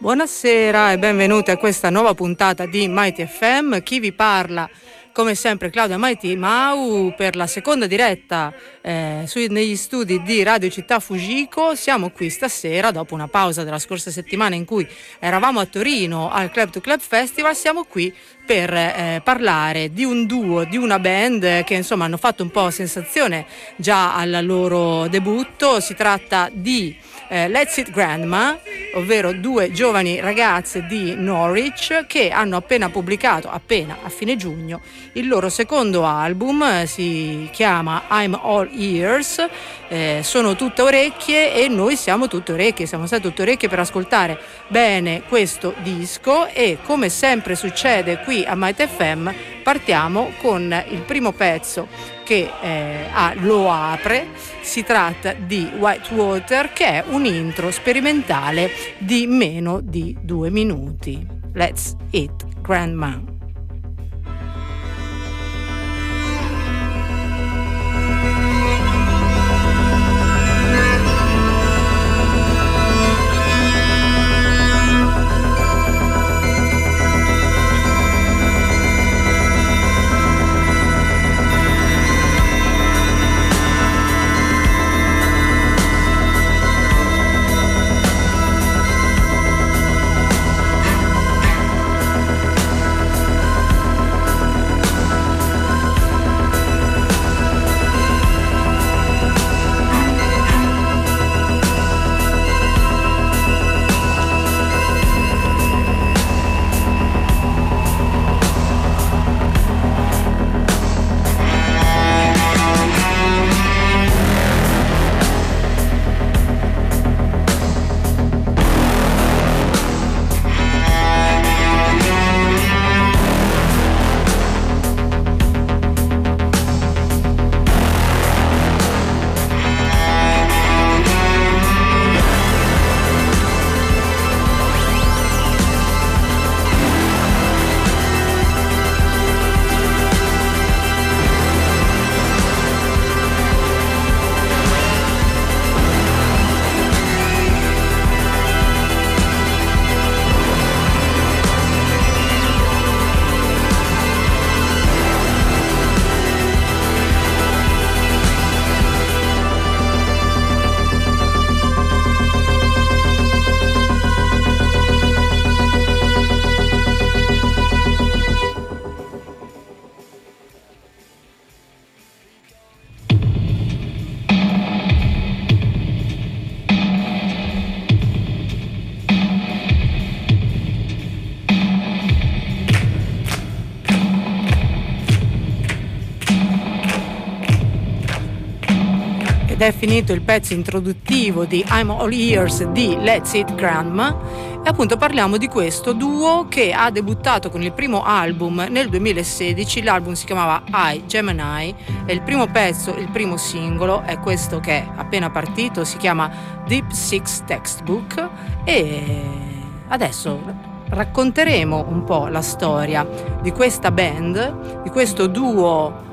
Buonasera e benvenuti a questa nuova puntata di Mighty FM. Chi vi parla, come sempre, Claudia Mighty Mau, per la seconda diretta negli studi di Radio Città Fujiko. Siamo qui stasera dopo una pausa della scorsa settimana in cui eravamo a Torino al Club to Club Festival. Siamo qui per parlare di un duo, di una band che insomma hanno fatto un po' sensazione già al loro debutto. Si tratta di Let's It Grandma, ovvero due giovani ragazze di Norwich che hanno appena pubblicato, appena a fine giugno, il loro secondo album. Si chiama I'm All Ears. Sono tutte orecchie e noi siamo tutte orecchie, siamo state tutte orecchie per ascoltare bene questo disco, e come sempre succede qui a Mighty FM partiamo con il primo pezzo che lo apre. Si tratta di Whitewater, che è un intro sperimentale di meno di 2 minuti. Let's It Grandma. È finito il pezzo introduttivo di I'm All Ears di Let's It Grandma, e appunto parliamo di questo duo che ha debuttato con il primo album nel 2016. L'album si chiamava I, Gemini, e il primo pezzo, il primo singolo è questo che è appena partito, si chiama Deep Six Textbook. E adesso racconteremo un po' la storia di questa band, di questo duo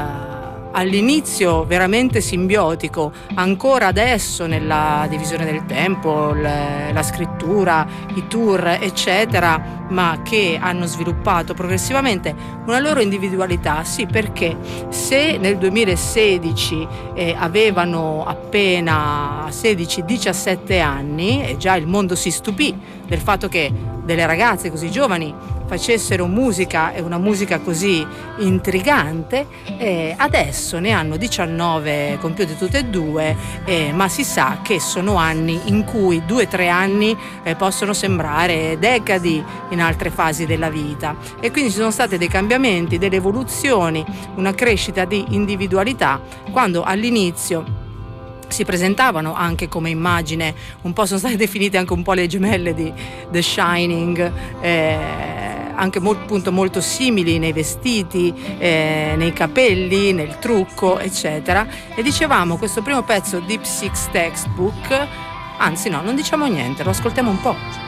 all'inizio veramente simbiotico, ancora adesso nella divisione del tempo, la scrittura, i tour eccetera, ma che hanno sviluppato progressivamente una loro individualità. Sì, perché se nel 2016 avevano appena 16-17 anni e già il mondo si stupì del fatto che delle ragazze così giovani facessero musica, e una musica così intrigante, adesso ne hanno 19 compiuti tutte e due, ma si sa che sono anni in cui 2-3 anni possono sembrare decadi in altre fasi della vita, e quindi ci sono stati dei cambiamenti, delle evoluzioni, una crescita di individualità, quando all'inizio si presentavano anche come immagine un po', sono state definite anche un po' le gemelle di The Shining, anche appunto molto simili nei vestiti, nei capelli, nel trucco eccetera. E dicevamo, questo primo pezzo, Deep Six Textbook, anzi no, non diciamo niente, lo ascoltiamo un po'.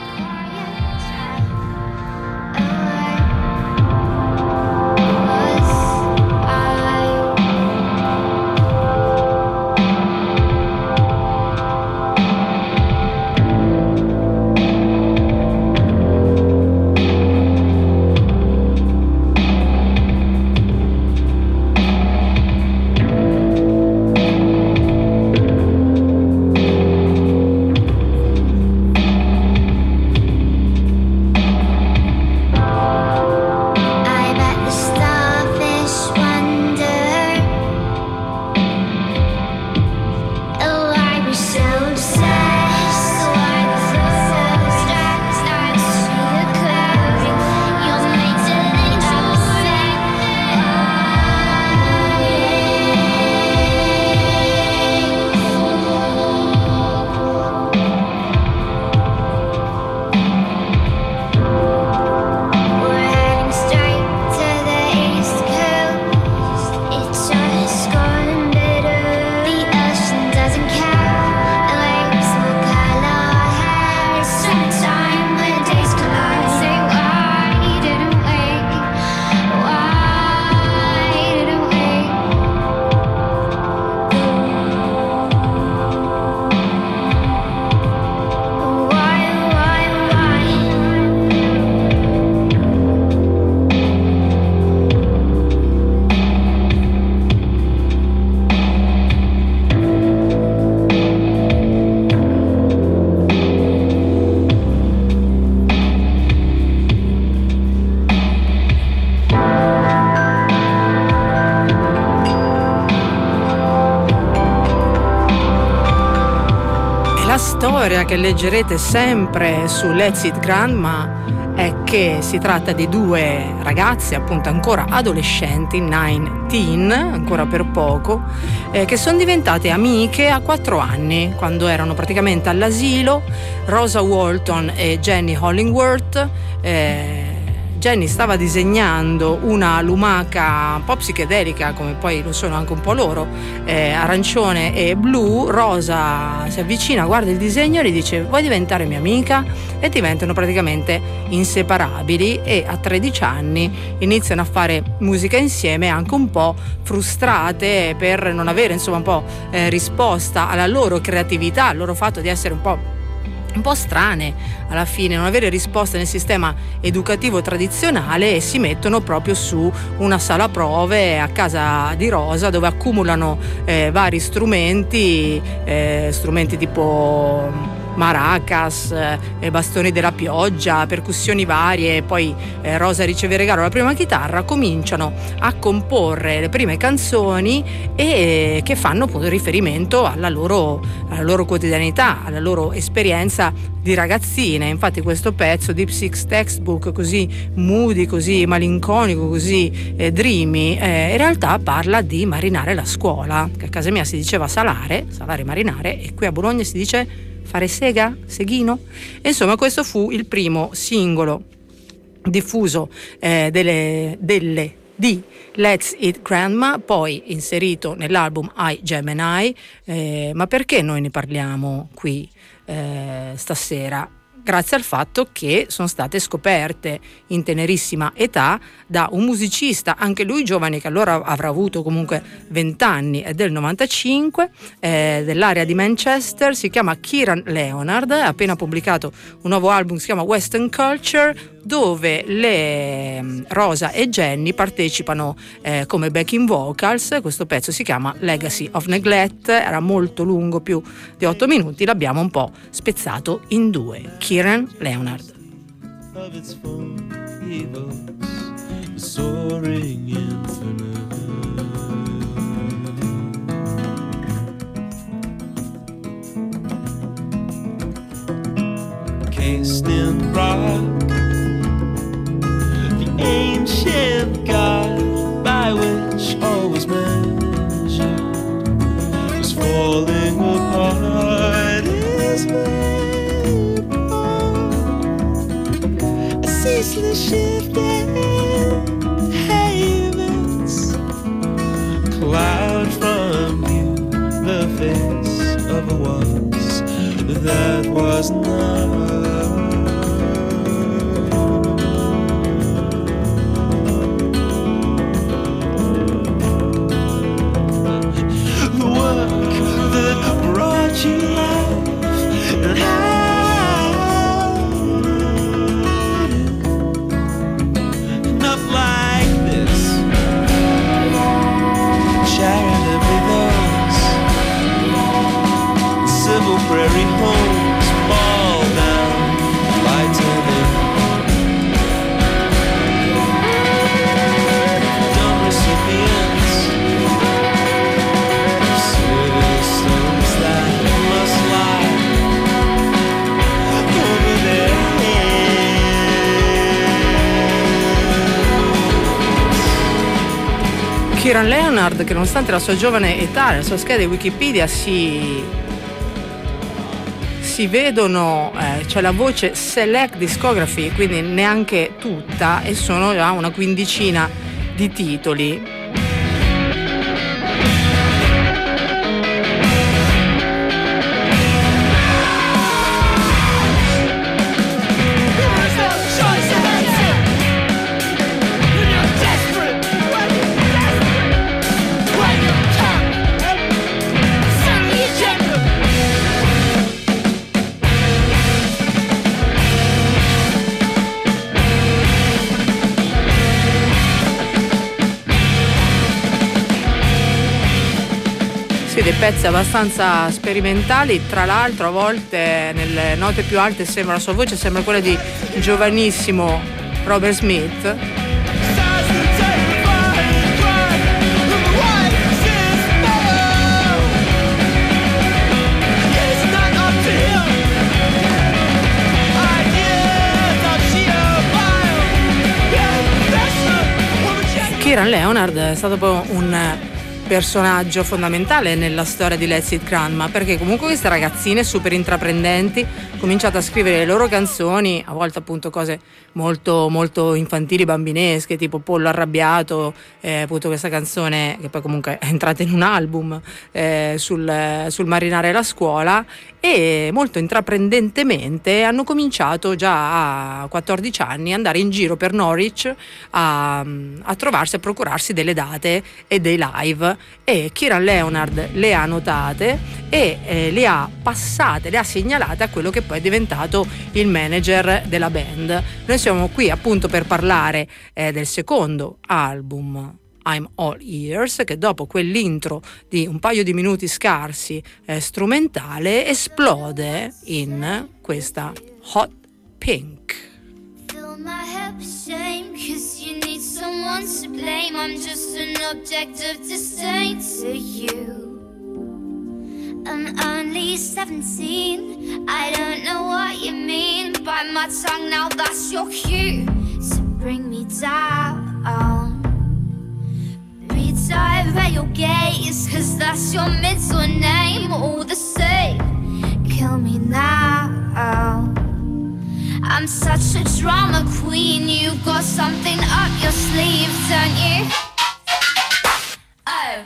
storia che leggerete sempre su Let's Eat Grandma è che si tratta di due ragazze, appunto ancora adolescenti, 19, ancora per poco, che sono diventate amiche a 4 anni, quando erano praticamente all'asilo. Rosa Walton e Jenny Hollingworth. Jenny stava disegnando una lumaca un po' psichedelica, come poi lo sono anche un po' loro, arancione e blu. Rosa si avvicina, guarda il disegno e gli dice: vuoi diventare mia amica? E diventano praticamente inseparabili, e a 13 anni iniziano a fare musica insieme, anche un po' frustrate per non avere insomma un po' risposta alla loro creatività, al loro fatto di essere un po' strane alla fine, non avere risposte nel sistema educativo tradizionale, e si mettono proprio su una sala prove a casa di Rosa, dove accumulano vari strumenti tipo maracas, bastoni della pioggia, percussioni varie. Poi Rosa riceve regalo la prima chitarra, cominciano a comporre le prime canzoni e che fanno appunto riferimento alla loro quotidianità, alla loro esperienza di ragazzine. Infatti questo pezzo, Deep Six Textbook, così moody, così malinconico, così dreamy, in realtà parla di marinare la scuola, che a casa mia si diceva salare, marinare, e qui a Bologna si dice fare sega, seghino. E insomma questo fu il primo singolo diffuso di Let's Eat Grandma, poi inserito nell'album I, Gemini. Ma perché noi ne parliamo qui stasera? Grazie al fatto che sono state scoperte in tenerissima età da un musicista, anche lui giovane, che allora avrà avuto comunque 20 anni, è del 95, dell'area di Manchester. Si chiama Kieran Leonard, ha appena pubblicato un nuovo album, si chiama Western Culture, dove le Rosa e Jenny partecipano come backing vocals. Questo pezzo si chiama Legacy of Neglect, era molto lungo, più di 8 minuti, l'abbiamo un po' spezzato in due. Kieran Leonard. Of its full evils, soaring infinite, cased in rock, the ancient God by which all was measured was falling apart. Is ceaseless shifting havens, cloud from you the face of a once that was not. The work that brought you life and how like this, charitably those civil prairie homes fall down, lightening. Dumb recipients, systems that must lie over their heads. Kieran Leonard, che nonostante la sua giovane età, la sua scheda di Wikipedia si vedono, c'è la voce Select Discography, quindi neanche tutta, e sono già una quindicina di titoli. Dei pezzi abbastanza sperimentali, tra l'altro a volte nelle note più alte sembra, la sua voce sembra quella di giovanissimo Robert Smith. Kieran Leonard è stato poi un personaggio fondamentale nella storia di Let's It Grandma, perché comunque queste ragazzine super intraprendenti cominciato a scrivere le loro canzoni, a volte appunto cose molto molto infantili, bambinesche, tipo Pollo arrabbiato, appunto questa canzone che poi comunque è entrata in un album sul marinare la scuola, e molto intraprendentemente hanno cominciato già a 14 anni ad andare in giro per Norwich a trovarsi, a procurarsi delle date e dei live, e Kieran Leonard le ha notate e le ha passate, le ha segnalate a quello che poi è diventato il manager della band. Noi siamo qui appunto per parlare del secondo album, I'm All Ears, che dopo quell'intro di un paio di minuti scarsi strumentale esplode in questa Hot Pink. Fill my head with shame, 'cause you need someone to blame. I'm just an object of disdain to you. I'm only 17, I don't know what you mean. Bite my tongue now, that's your cue to bring me down. Dive at your gaze, 'cause that's your middle name. All the same, kill me now. I'm such a drama queen, you got something up your sleeve, don't you? Oh.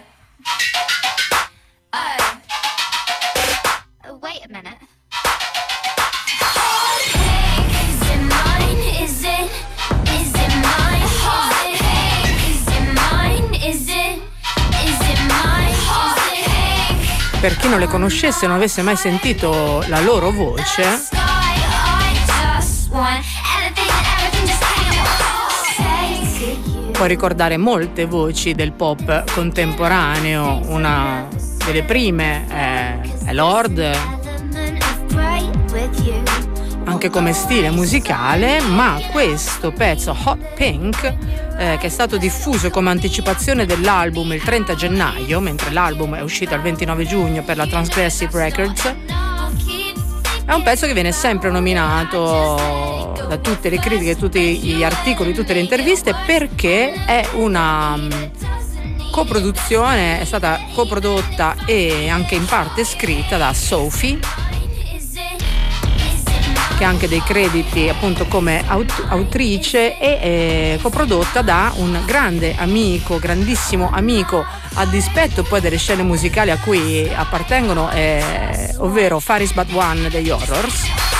Oh, wait a minute. Hot pink, is it mine? Is it mine? Hot pink, is it mine? Is it mine? Hot pink. Per chi non le conoscesse, non avesse mai sentito la loro voce, può ricordare molte voci del pop contemporaneo. Una delle prime è Lorde, anche come stile musicale, ma questo pezzo Hot Pink, che è stato diffuso come anticipazione dell'album il 30 gennaio, mentre l'album è uscito il 29 giugno per la Transgressive Records, è un pezzo che viene sempre nominato da tutte le critiche, tutti gli articoli, tutte le interviste, perché è una coproduzione, è stata coprodotta e anche in parte scritta da Sophie, che ha anche dei crediti appunto come autrice, e coprodotta da un grande amico, grandissimo amico, a dispetto poi delle scene musicali a cui appartengono, ovvero Faris Badwan degli Horrors.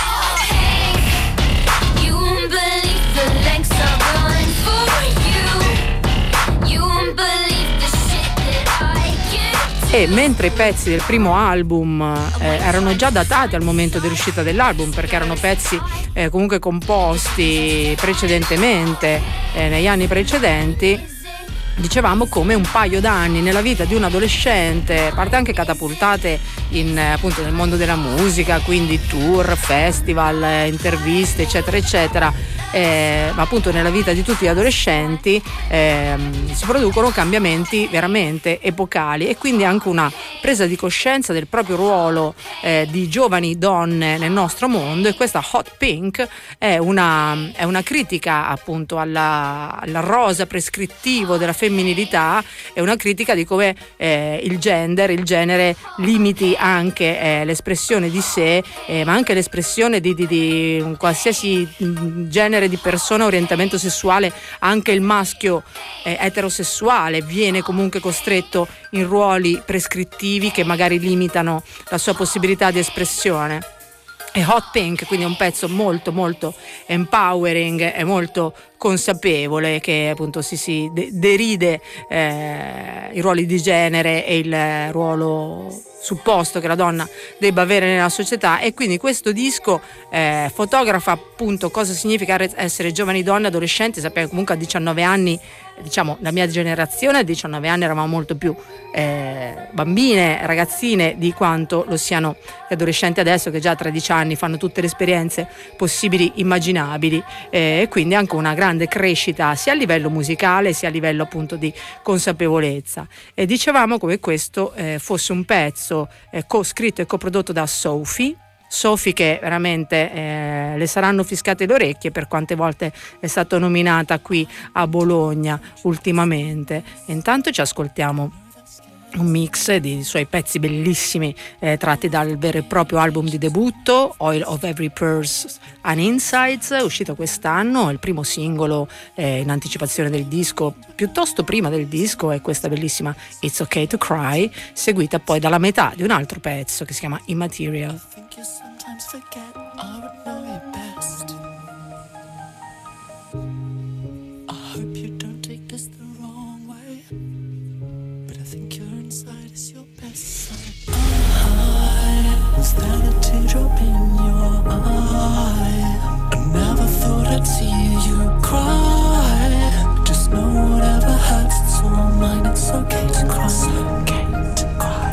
E mentre i pezzi del primo album erano già datati al momento dell'uscita dell'album, perché erano pezzi comunque composti precedentemente, negli anni precedenti, dicevamo come un paio d'anni nella vita di un adolescente, parte anche catapultate appunto nel mondo della musica, quindi tour, festival, interviste, eccetera eccetera, ma appunto nella vita di tutti gli adolescenti si producono cambiamenti veramente epocali, e quindi anche una presa di coscienza del proprio ruolo di giovani donne nel nostro mondo. E questa Hot Pink è una critica appunto al rosa prescrittivo della femminilità, è una critica di come il genere limiti anche l'espressione di sé, ma anche l'espressione di un qualsiasi genere di persona, orientamento sessuale. Anche il maschio eterosessuale viene comunque costretto in ruoli prescrittivi che magari limitano la sua possibilità di espressione. E Hot Pink quindi è un pezzo molto molto empowering e molto consapevole, che appunto si deride i ruoli di genere e il ruolo supposto che la donna debba avere nella società. E quindi questo disco fotografa appunto cosa significa essere giovani donne, adolescenti. Sappiamo comunque a 19 anni, diciamo la mia generazione a 19 anni eravamo molto più bambine, ragazzine, di quanto lo siano gli adolescenti adesso, che già a 13 anni fanno tutte le esperienze possibili, immaginabili, e quindi anche una grande crescita sia a livello musicale sia a livello appunto di consapevolezza. E dicevamo come questo fosse un pezzo co-scritto e coprodotto da Sophie, Sophie, che veramente le saranno fischiate le orecchie per quante volte è stata nominata qui a Bologna ultimamente. E intanto ci ascoltiamo un mix di suoi pezzi bellissimi tratti dal vero e proprio album di debutto Oil of Every Purse and Insights, uscito quest'anno. Il primo singolo in anticipazione del disco, piuttosto prima del disco, è questa bellissima It's Okay to Cry, seguita poi dalla metà di un altro pezzo che si chiama Immaterial. Was that a teardrop in your eye? I never thought I'd see you cry. Just know whatever hurts, it's all mine. It's okay to cry. It's okay to cry.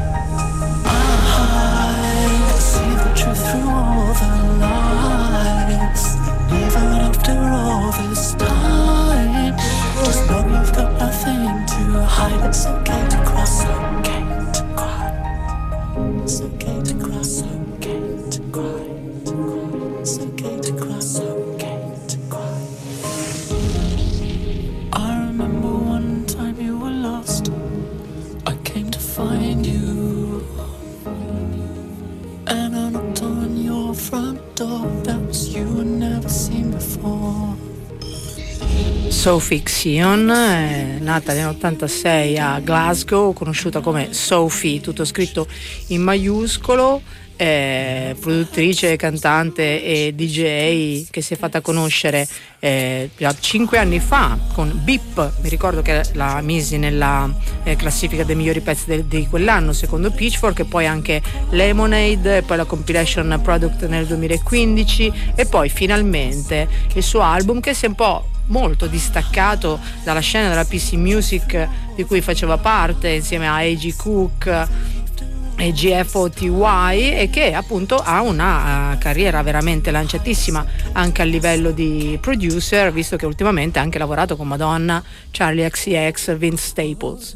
I see the truth through all the lies. Even after all this time, just know you've got nothing to hide. It's okay to cry. It's okay to cry. It's okay to cry. It's okay to cry. It's okay to cry. It's okay to cry. I remember one time you were lost. I came to find you, and I knocked on your front door. That was you I'd never seen before. Sophie Xeon, nata nell'86 a Glasgow, conosciuta come Sophie, tutto scritto in maiuscolo, produttrice, cantante e DJ che si è fatta conoscere già 5 anni fa con Beep. Mi ricordo che la misi nella classifica dei migliori pezzi di quell'anno secondo Pitchfork, e poi anche Lemonade, e poi la compilation Product nel 2015, e poi finalmente il suo album, che si è un po' molto distaccato dalla scena della PC Music di cui faceva parte insieme a A.G. Cook e GFOTY, e che appunto ha una carriera veramente lanciatissima anche a livello di producer, visto che ultimamente ha anche lavorato con Madonna, Charlie XCX, Vince Staples.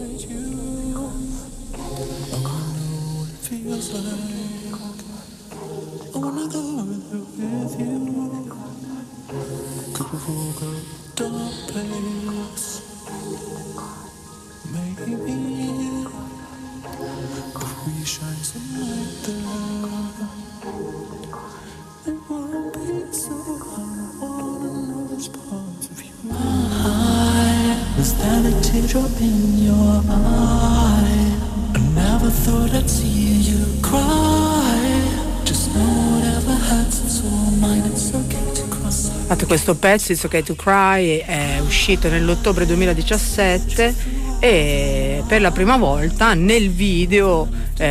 Was that a teardrop in your eye? I never thought I'd see you cry. Just know whatever hurts, it's all mine. It's okay to cross. Questo pezzo It's Okay to Cry è uscito nell'ottobre 2017 e per la prima volta nel video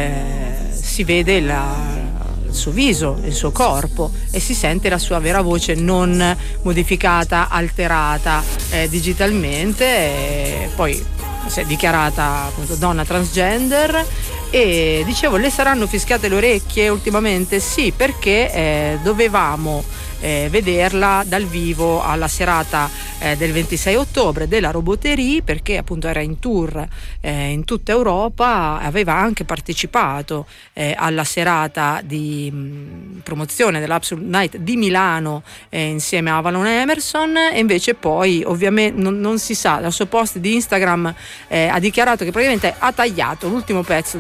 si vede il suo viso, il suo corpo, e si sente la sua vera voce non modificata, alterata digitalmente, e poi si è dichiarata appunto donna transgender. E dicevo, le saranno fischiate le orecchie ultimamente? Sì, perché dovevamo vederla dal vivo alla serata del 26 ottobre della Roboterie, perché appunto era in tour in tutta Europa, aveva anche partecipato alla serata di promozione dell'Absolute Night di Milano insieme a Valon Emerson, e invece poi ovviamente non si sa, dal suo post di Instagram ha dichiarato che praticamente ha tagliato l'ultimo pezzo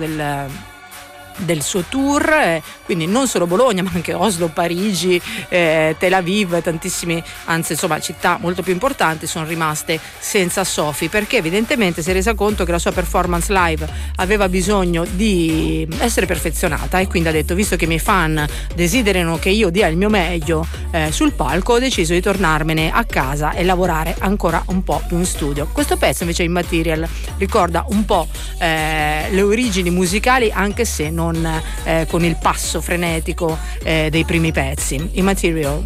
del suo tour, quindi non solo Bologna ma anche Oslo, Parigi, Tel Aviv, tantissimi, anzi insomma città molto più importanti sono rimaste senza Sophie, perché evidentemente si è resa conto che la sua performance live aveva bisogno di essere perfezionata, e quindi ha detto, visto che i miei fan desiderano che io dia il mio meglio sul palco, ho deciso di tornarmene a casa e lavorare ancora un po' più in studio. Questo pezzo invece Immaterial ricorda un po' le origini musicali, anche se non con il passo frenetico dei primi pezzi. Immaterial.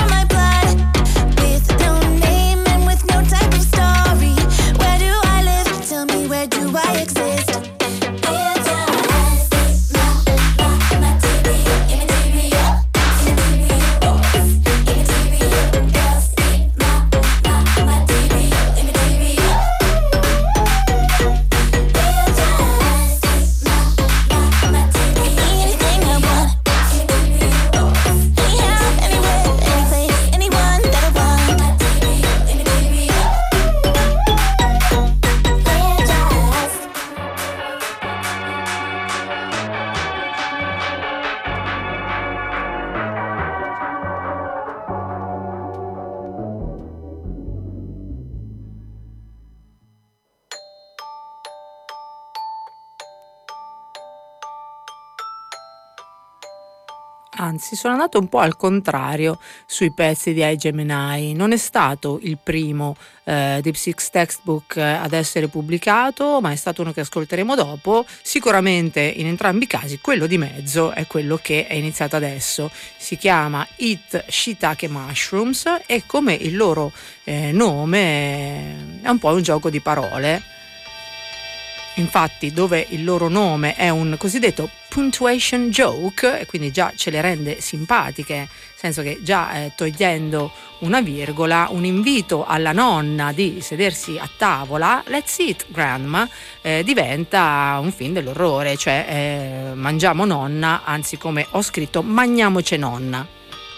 Where do I live? Anzi, sono andato un po' al contrario sui pezzi di iGemini. Non è stato il primo Deep Six Textbook ad essere pubblicato, ma è stato uno che ascolteremo dopo. Sicuramente in entrambi i casi quello di mezzo è quello che è iniziato adesso. Si chiama Eat Shiitake Mushrooms e come il loro nome è un po' un gioco di parole. Infatti, dove il loro nome è un cosiddetto punctuation joke, e quindi già ce le rende simpatiche, nel senso che già togliendo una virgola, un invito alla nonna di sedersi a tavola, let's eat grandma, diventa un film dell'orrore, cioè mangiamo nonna, anzi come ho scritto, magniamoci nonna.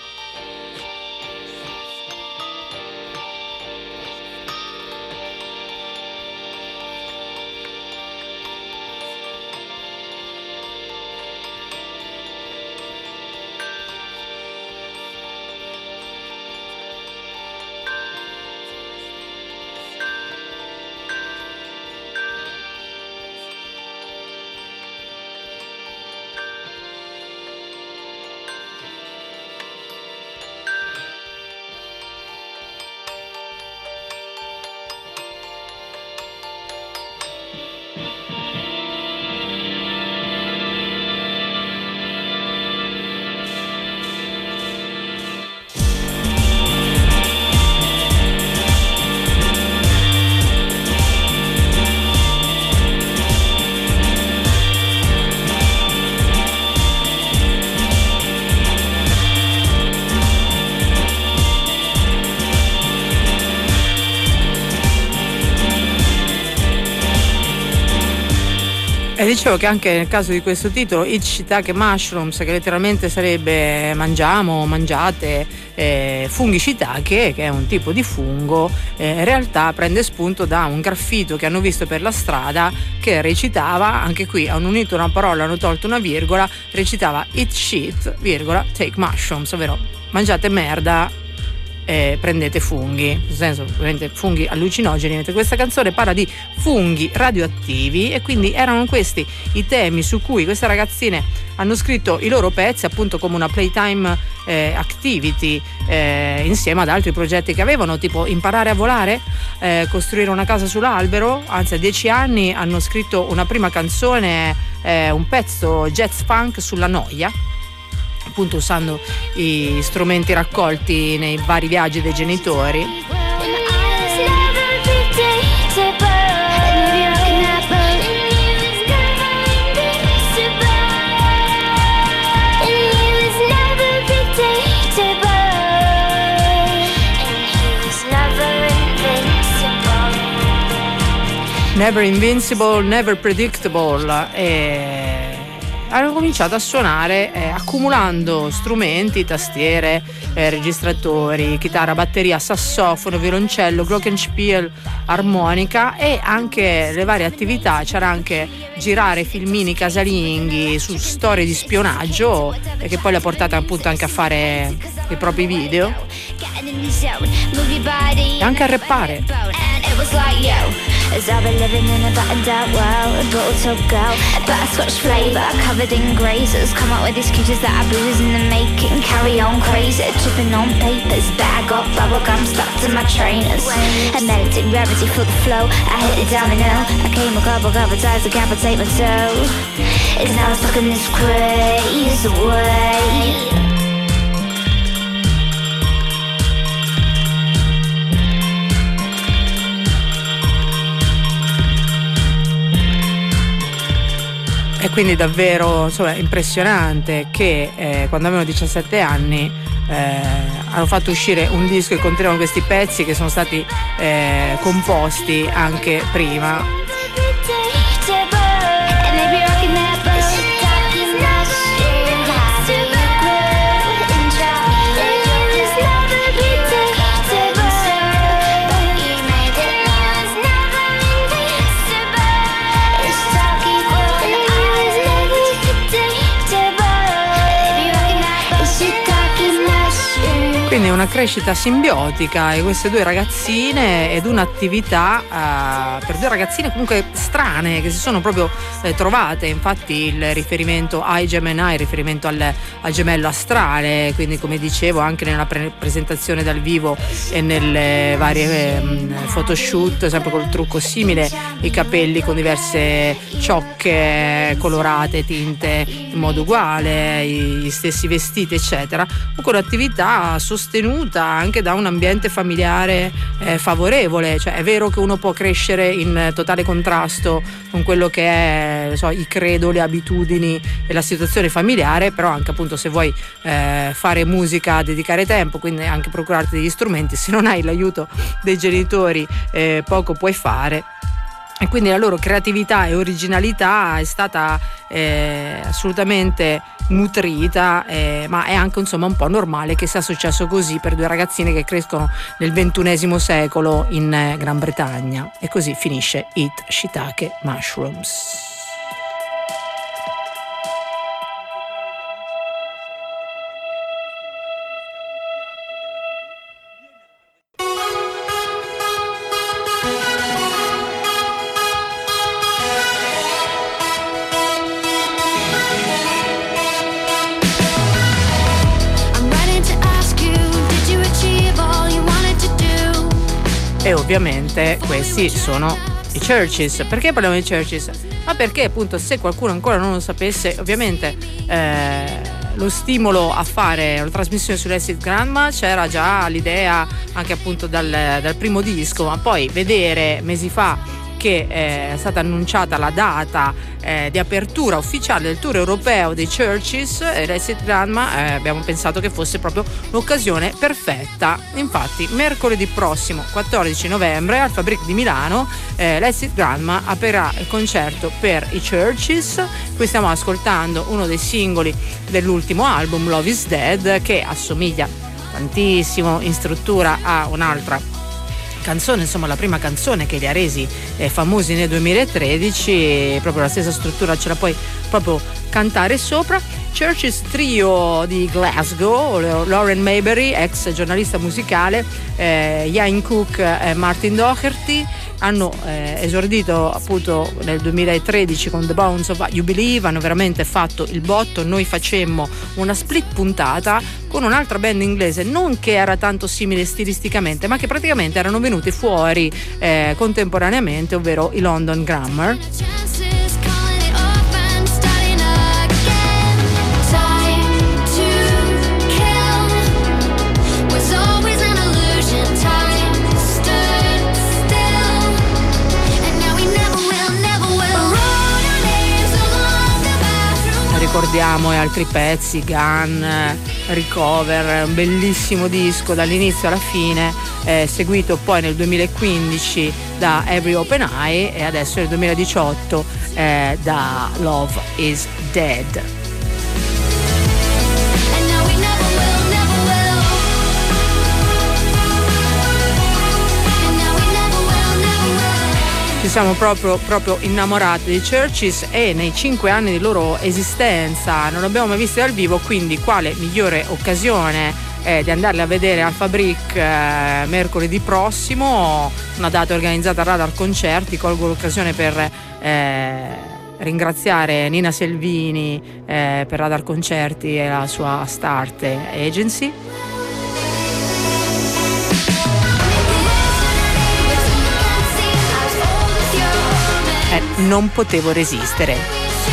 E dicevo che anche nel caso di questo titolo, Eat Shiitake Mushrooms, che letteralmente sarebbe mangiamo, mangiate funghi shiitake, che è un tipo di fungo, in realtà prende spunto da un graffito che hanno visto per la strada che recitava, anche qui hanno unito una parola, hanno tolto una virgola, recitava Eat shit, virgola, take mushrooms, ovvero mangiate merda, prendete funghi, nel senso ovviamente funghi allucinogeni, mentre questa canzone parla di funghi radioattivi e quindi erano questi i temi su cui queste ragazzine hanno scritto i loro pezzi, appunto come una playtime activity insieme ad altri progetti che avevano, tipo imparare a volare, costruire una casa sull'albero. Anzi, a 10 anni hanno scritto una prima canzone, un pezzo jazz funk sulla noia, appunto usando i strumenti raccolti nei vari viaggi dei genitori. Never invincible, never predictable, e hanno cominciato a suonare accumulando strumenti, tastiere, registratori, chitarra, batteria, sassofono, violoncello, glockenspiel, armonica e anche le varie attività. C'era anche girare filmini casalinghi su storie di spionaggio, e che poi le ha portate appunto anche a fare i propri video e anche a rappare. As I've been living in a buttoned out world, bottle top girl, butterscotch flavour, covered in grazers. Come up with excuses that I booze in the making. Carry on crazy, tripping on papers. Bag got bubble gum stuck to my trainers. I melted gravity for the flow. I hit the domino. I came a couple times to decapitate my toe. It's now stuck in this crazy way. E quindi davvero, insomma, impressionante che quando avevano 17 anni hanno fatto uscire un disco che conteneva questi pezzi che sono stati composti anche prima. quindi una crescita simbiotica di queste due ragazzine ed un'attività per due ragazzine comunque strane che si sono proprio trovate. Infatti il riferimento ai Gemini, il riferimento al gemello astrale, quindi come dicevo anche nella presentazione dal vivo e nelle varie photoshoot, sempre col trucco simile, i capelli con diverse ciocche colorate, tinte in modo uguale, gli stessi vestiti eccetera, con un'attività sostenuta anche da un ambiente familiare favorevole. Cioè è vero che uno può crescere in totale contrasto con quello che è i credo, le abitudini e la situazione familiare, però anche appunto se vuoi fare musica, dedicare tempo, quindi anche procurarti degli strumenti, se non hai l'aiuto dei genitori poco puoi fare. E quindi la loro creatività e originalità è stata assolutamente nutrita, ma è anche insomma un po' normale che sia successo così per due ragazzine che crescono nel XXI secolo in Gran Bretagna. E così finisce Eat Shiitake Mushrooms. E ovviamente questi sono i Churches. Perché parliamo di Churches? Ma perché appunto, se qualcuno ancora non lo sapesse, ovviamente lo stimolo a fare la trasmissione sull'Acid Grandma c'era già l'idea anche appunto dal primo disco, ma poi vedere mesi fa che è stata annunciata la data di apertura ufficiale del tour europeo dei Churches e l'Acid Grandma, abbiamo pensato che fosse proprio l'occasione perfetta. Infatti mercoledì prossimo 14 novembre al Fabric di Milano l'Acid Grandma aprirà il concerto per i Churches. Qui stiamo ascoltando uno dei singoli dell'ultimo album, Love is Dead, che assomiglia tantissimo in struttura a un'altra canzone, insomma la prima canzone che li ha resi famosi nel 2013, proprio la stessa struttura ce la puoi proprio cantare sopra. Churches, trio di Glasgow, Lauren Mayberry, ex giornalista musicale, Ian Cook e Martin Doherty, hanno esordito appunto nel 2013 con The Bones of You Believe, hanno veramente fatto il botto. Noi facemmo una split puntata con un'altra band inglese, non che era tanto simile stilisticamente, ma che praticamente erano venuti fuori contemporaneamente, ovvero i London Grammar. Ricordiamo e altri pezzi, Gun, Recover, un bellissimo disco dall'inizio alla fine, seguito poi nel 2015 da Every Open Eye e adesso nel 2018 da Love is Dead. Ci siamo proprio innamorati di Churches e nei 5 anni di loro esistenza non abbiamo mai visti dal vivo, quindi quale migliore occasione di andarli a vedere al Fabric mercoledì prossimo, una data organizzata a Radar Concerti. Colgo l'occasione per ringraziare Nina Selvini per Radar Concerti e la sua Start Agency. Non potevo resistere.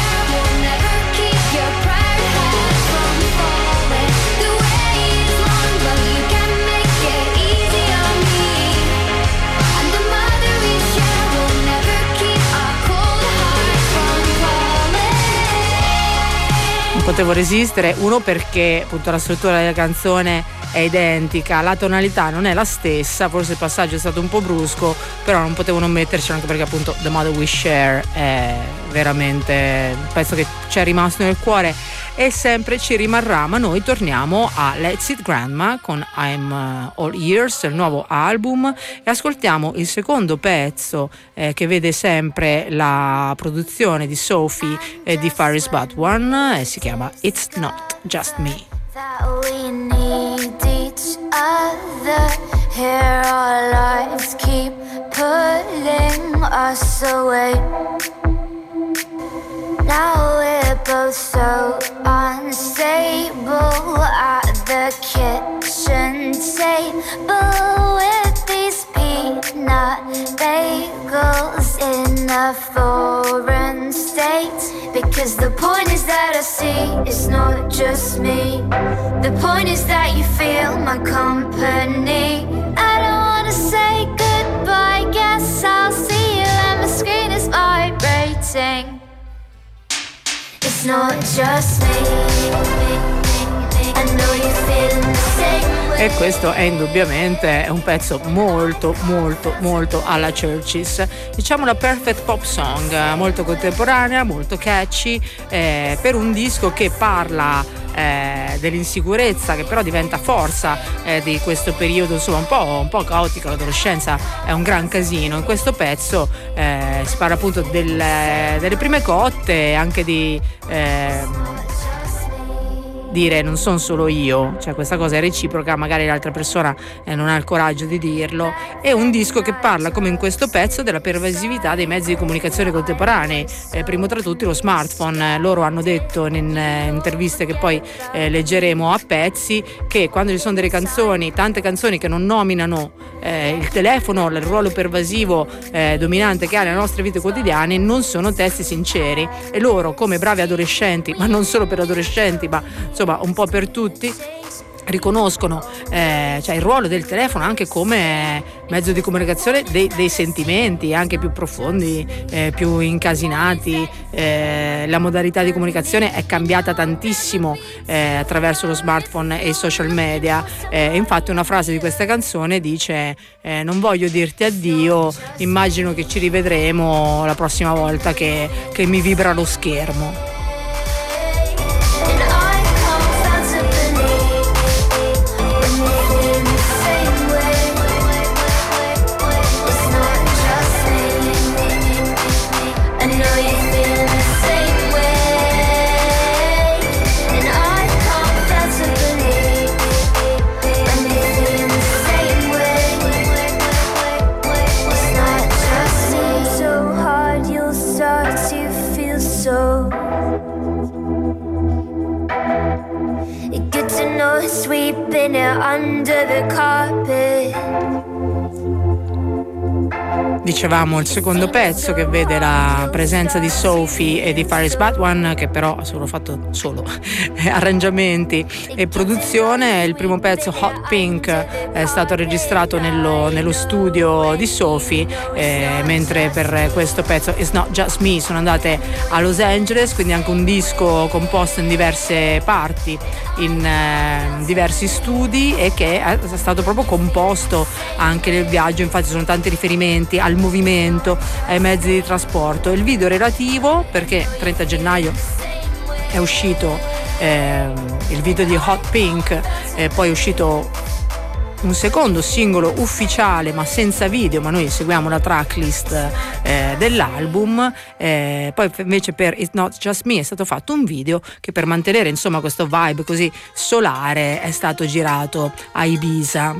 Non potevo resistere, uno perché appunto la struttura della canzone è identica, la tonalità non è la stessa, forse il passaggio è stato un po' brusco, però non potevo non metterci, anche perché appunto The Mother We Share è veramente un pezzo che ci è rimasto nel cuore e sempre ci rimarrà. Ma noi torniamo a Let's It Grandma con I'm All Ears, il nuovo album, e ascoltiamo il secondo pezzo che vede sempre la produzione di Sophie e di Faris Batwan, e si chiama It's Not Just Me. That we need each another. Here our lives keep pulling us away. Now we're both so unstable at the kitchen table with these peanut bagels in a foreign state. Because the point is that I see it's not just me. The point is that you feel my company. I don't wanna say goodbye, guess I'll see you and my screen is vibrating. It's not just me. I know you're feeling the same way. E questo è indubbiamente un pezzo molto alla Churches, diciamo una perfect pop song, molto contemporanea, molto catchy, per un disco che parla dell'insicurezza, che però diventa forza di questo periodo, insomma un po' caotico. L'adolescenza è un gran casino. In questo pezzo si parla appunto delle prime cotte, anche di dire non sono solo io, cioè questa cosa è reciproca, magari l'altra persona non ha il coraggio di dirlo. È un disco che parla, come in questo pezzo, della pervasività dei mezzi di comunicazione contemporanei, primo tra tutti lo smartphone. Loro hanno detto in interviste che poi leggeremo a pezzi, che quando ci sono delle canzoni, tante canzoni che non nominano il telefono, il ruolo pervasivo dominante che ha nelle nostre vite quotidiane, non sono testi sinceri, e loro, come bravi adolescenti, ma non solo per adolescenti, ma insomma un po' per tutti, riconoscono cioè il ruolo del telefono anche come mezzo di comunicazione dei sentimenti anche più profondi, più incasinati. La modalità di comunicazione è cambiata tantissimo attraverso lo smartphone e i social media. Infatti una frase di questa canzone dice non voglio dirti addio, immagino che ci rivedremo la prossima volta che mi vibra lo schermo. Sweeping it under the carpet. Dicevamo il secondo pezzo che vede la presenza di Sophie e di Faris Batwan, che però ha fatto solo arrangiamenti e produzione. Il primo pezzo, Hot Pink, è stato registrato nello studio di Sophie, mentre per questo pezzo It's Not Just Me sono andate a Los Angeles, quindi anche un disco composto in diverse parti, in diversi studi, e che è stato proprio composto anche nel viaggio. Infatti sono tanti riferimenti al movimento, ai mezzi di trasporto. Il video relativo, perché 30 gennaio è uscito il video di Hot Pink, poi è uscito un secondo singolo ufficiale ma senza video, ma noi seguiamo la tracklist dell'album. Poi invece per It's Not Just Me è stato fatto un video che, per mantenere insomma questo vibe così solare, è stato girato a Ibiza.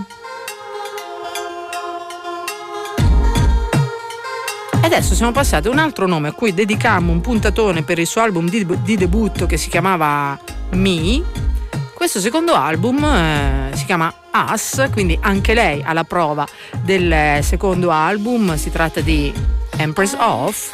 Adesso siamo passati a un altro nome a cui dedicammo un puntatone per il suo album di debutto che si chiamava Me. Questo secondo album si chiama Us, quindi anche lei alla prova del secondo album. Si tratta di Empress of.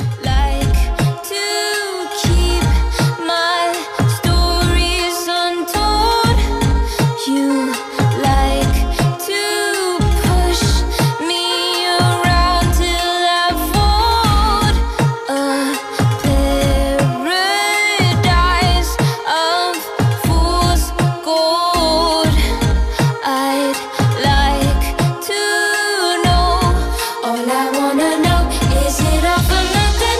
All I wanna know is it all from the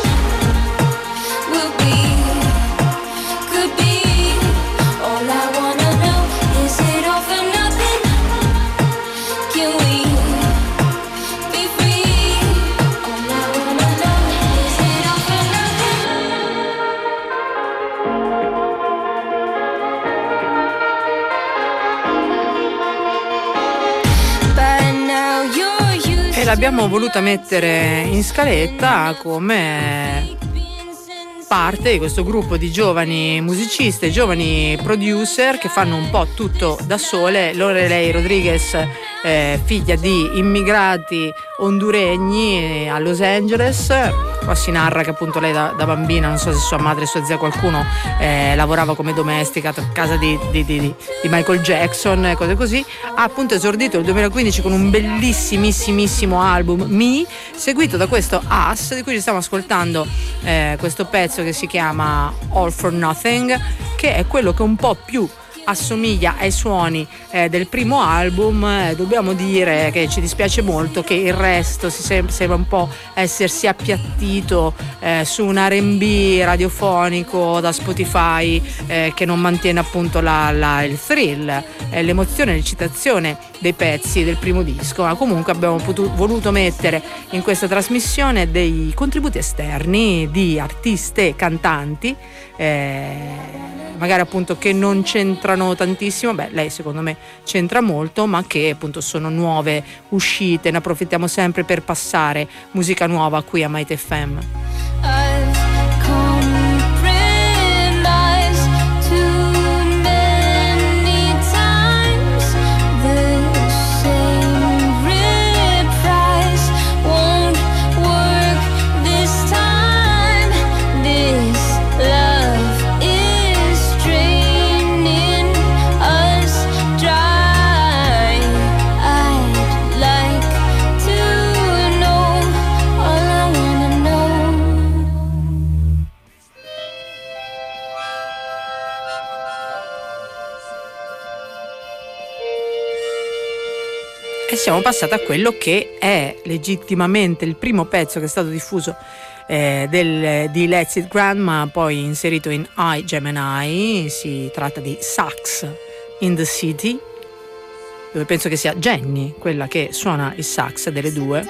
l'abbiamo voluta mettere in scaletta come parte di questo gruppo di giovani musicisti e giovani producer che fanno un po' tutto da sole. Lorelei Rodriguez, figlia di immigrati honduregni a Los Angeles. Qua si narra che appunto lei da bambina, non so se sua madre, sua zia, qualcuno lavorava come domestica a casa di Michael Jackson e cose così. Ha appunto esordito nel 2015 con un bellissimissimo album Me, seguito da questo Us, di cui ci stiamo ascoltando questo pezzo che si chiama All for Nothing, che è quello che un po' più assomiglia ai suoni del primo album. Dobbiamo dire che ci dispiace molto che il resto sembra un po' essersi appiattito su un R&B radiofonico da Spotify che non mantiene appunto il thrill, l'emozione, l'eccitazione dei pezzi del primo disco. Ma comunque abbiamo voluto mettere in questa trasmissione dei contributi esterni di artiste e cantanti, magari appunto che non c'entrano tantissimo. Lei secondo me c'entra molto, ma che appunto sono nuove uscite. Ne approfittiamo sempre per passare musica nuova qui a Mighty FM. E siamo passati a quello che è legittimamente il primo pezzo che è stato diffuso di Let's It Grandma, poi inserito in I, Gemini. Si tratta di Sax in the City, dove penso che sia Jenny quella che suona il sax delle due.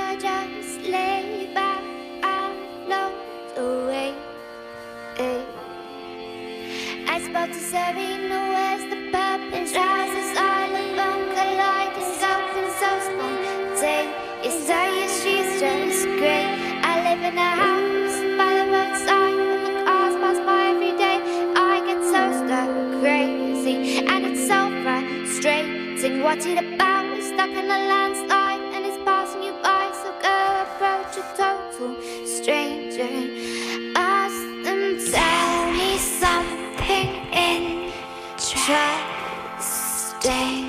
What's it about? We're stuck in a landslide and it's passing you by. So go approach a total stranger. Ask them, tell me something interesting.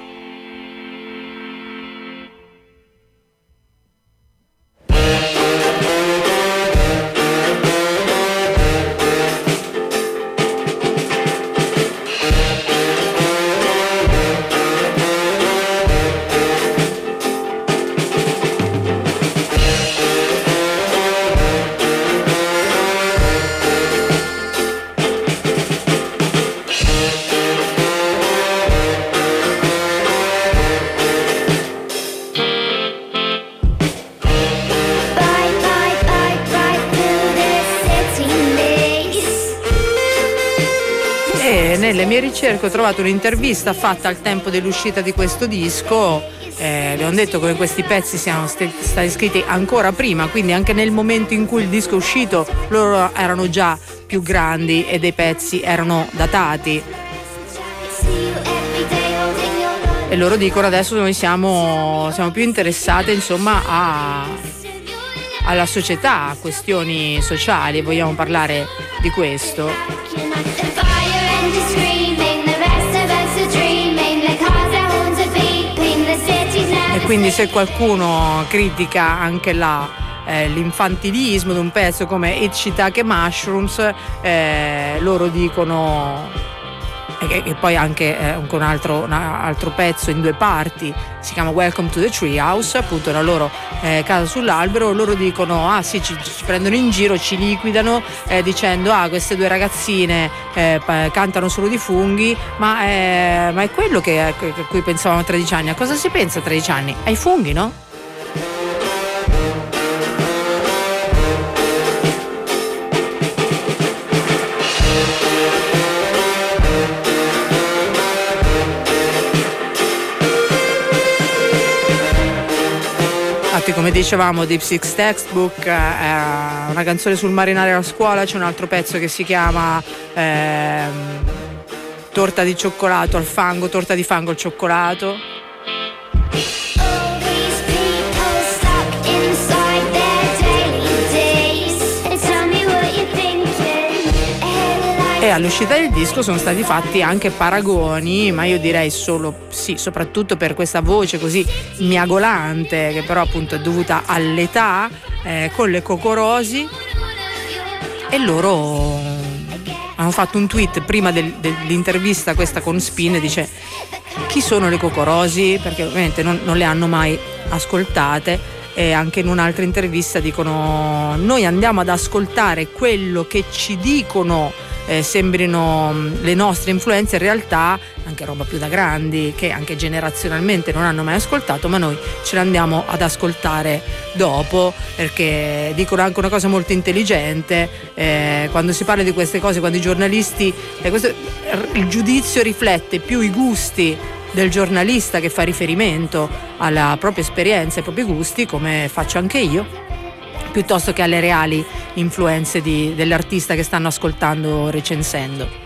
Nelle mie ricerche ho trovato un'intervista fatta al tempo dell'uscita di questo disco. Le ho detto come questi pezzi siano stati scritti ancora prima, quindi anche nel momento in cui il disco è uscito loro erano già più grandi e dei pezzi erano datati. E loro dicono adesso noi siamo più interessate insomma alla società, a questioni sociali, vogliamo parlare di questo. E quindi se qualcuno critica anche l'infantilismo di un pezzo come It's Shiitake Mushrooms, loro dicono, e poi anche con un altro pezzo in due parti, si chiama Welcome to the Treehouse, appunto la loro casa sull'albero. Loro dicono sì, ci prendono in giro, ci liquidano dicendo queste due ragazzine cantano solo di funghi, ma è quello a cui pensavamo a 13 anni. A cosa si pensa a 13 anni? Ai funghi, no? Infatti, come dicevamo, Deep Six Textbook è una canzone sul marinare a scuola. C'è un altro pezzo che si chiama torta di cioccolato al fango, torta di fango al cioccolato. E all'uscita del disco sono stati fatti anche paragoni, ma io direi soprattutto per questa voce così miagolante, che però appunto è dovuta all'età, con le Cocorosi. E loro hanno fatto un tweet prima dell'intervista questa con Spin, dice: chi sono le Cocorosi? Perché ovviamente non le hanno mai ascoltate. E anche in un'altra intervista dicono: noi andiamo ad ascoltare quello che ci dicono sembrino le nostre influenze, in realtà anche roba più da grandi che anche generazionalmente non hanno mai ascoltato, ma noi ce l'andiamo ad ascoltare dopo, perché dicono anche una cosa molto intelligente, quando si parla di queste cose, quando i giornalisti, il giudizio riflette più i gusti del giornalista che fa riferimento alla propria esperienza, ai propri gusti, come faccio anche io, piuttosto che alle reali influenze dell'artista che stanno ascoltando o recensendo.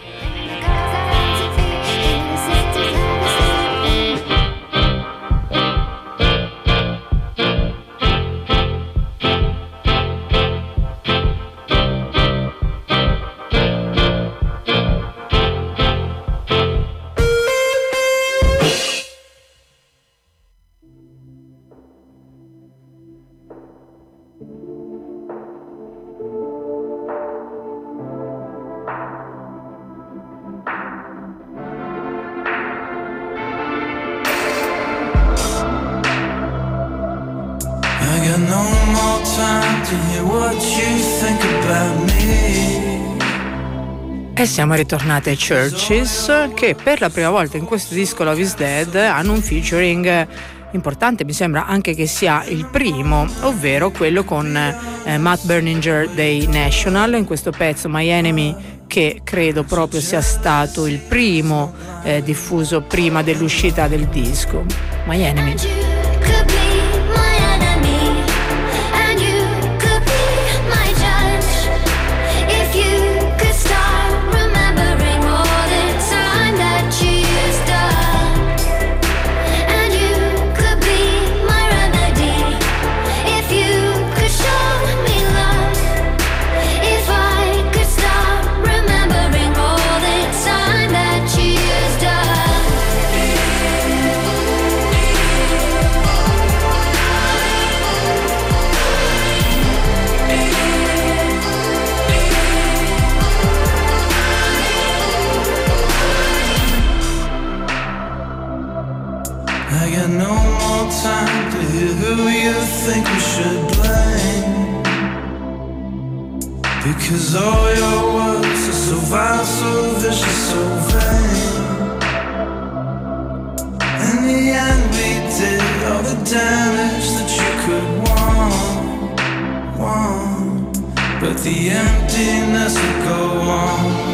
E siamo ritornati ai Churches, che per la prima volta in questo disco Love is Dead hanno un featuring importante, mi sembra anche che sia il primo, ovvero quello con Matt Berninger dei National, in questo pezzo My Enemy, che credo proprio sia stato il primo diffuso prima dell'uscita del disco. My Enemy. Because all your words are so vile, so vicious, so vain. In the end we did all the damage that you could want. But the emptiness would go on.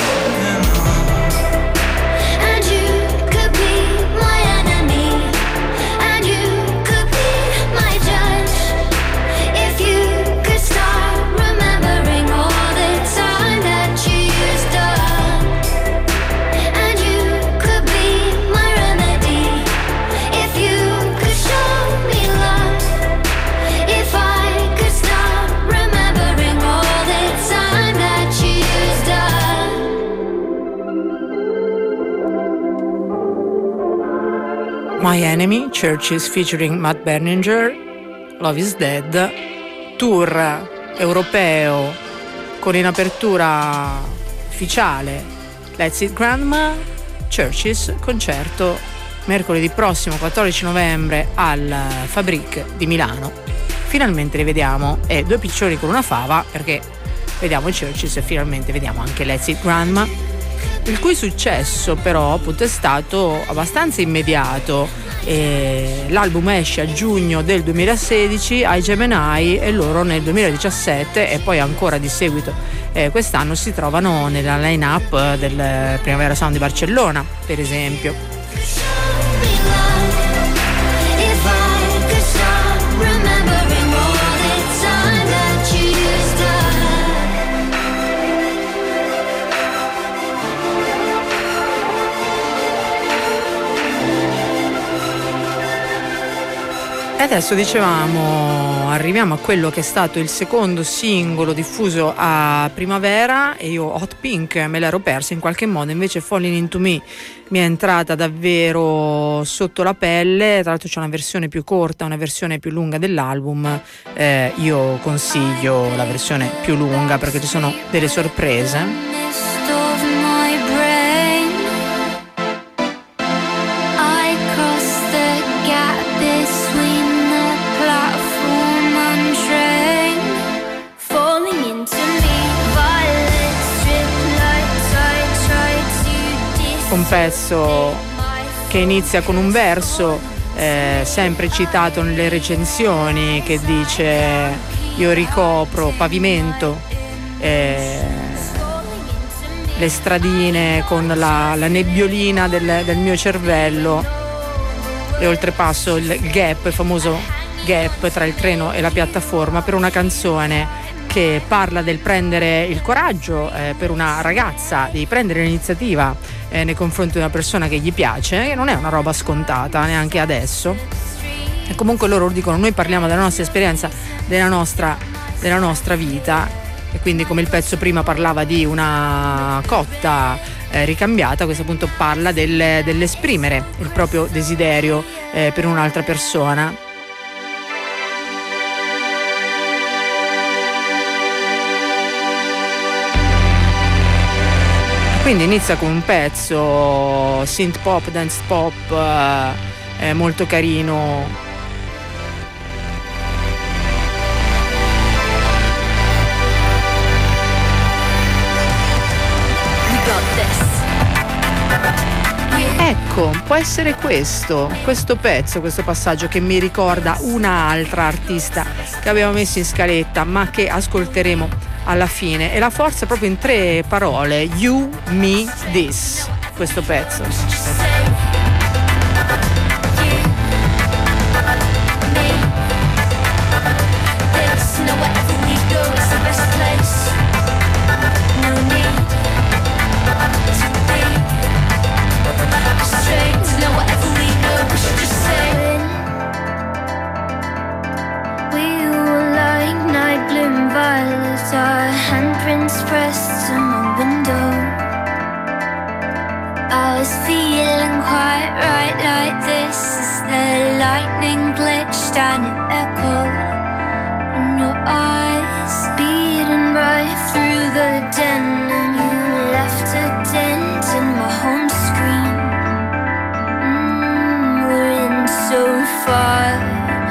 My Enemy, Churches featuring Matt Berninger, Love is Dead, tour europeo con in apertura ufficiale Let's Eat Grandma, Churches, concerto mercoledì prossimo 14 novembre al Fabric di Milano. Finalmente li vediamo, e due piccioni con una fava, perché vediamo i Churches e finalmente vediamo anche Let's Eat Grandma, il cui successo però appunto è stato abbastanza immediato. L'album esce a giugno del 2016 ai Gemini e loro nel 2017, e poi ancora di seguito quest'anno si trovano nella line-up del Primavera Sound di Barcellona, per esempio. E adesso dicevamo, arriviamo a quello che è stato il secondo singolo diffuso a primavera, e io Hot Pink me l'ero persa in qualche modo, invece Falling Into Me mi è entrata davvero sotto la pelle. Tra l'altro c'è una versione più corta, una versione più lunga dell'album. Io consiglio la versione più lunga perché ci sono delle sorprese. Un pezzo che inizia con un verso sempre citato nelle recensioni, che dice: io ricopro, pavimento le stradine con la nebbiolina del mio cervello e oltrepasso il gap, il famoso gap tra il treno e la piattaforma, per una canzone che parla del prendere il coraggio per una ragazza, di prendere l'iniziativa nei confronti di una persona che gli piace, che non è una roba scontata neanche adesso. E comunque loro dicono: noi parliamo della nostra esperienza, della nostra vita, e quindi come il pezzo prima parlava di una cotta ricambiata, questo appunto parla dell'esprimere il proprio desiderio per un'altra persona. Quindi inizia con un pezzo synth pop, dance pop molto carino. Ecco, può essere questo pezzo, questo passaggio che mi ricorda un'altra artista che abbiamo messo in scaletta ma che ascolteremo alla fine, e la forza proprio in 3 parole: You, Me, This, questo pezzo. Our handprints pressed to my window. I was feeling quite right like this as the lightning glitched and it echoed in your eyes, beating right through the den, and you left a dent in my home screen. We're in so far.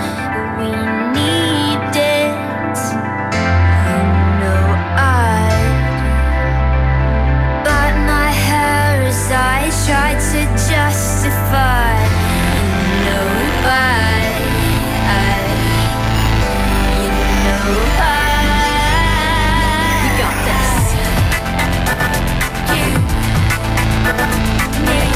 Tried to justify, we got this. You, me,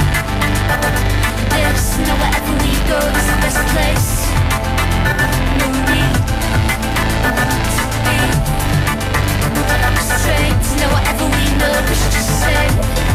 this. Now wherever we go is the best place. No need to be straight. Now whatever we know, we should just say.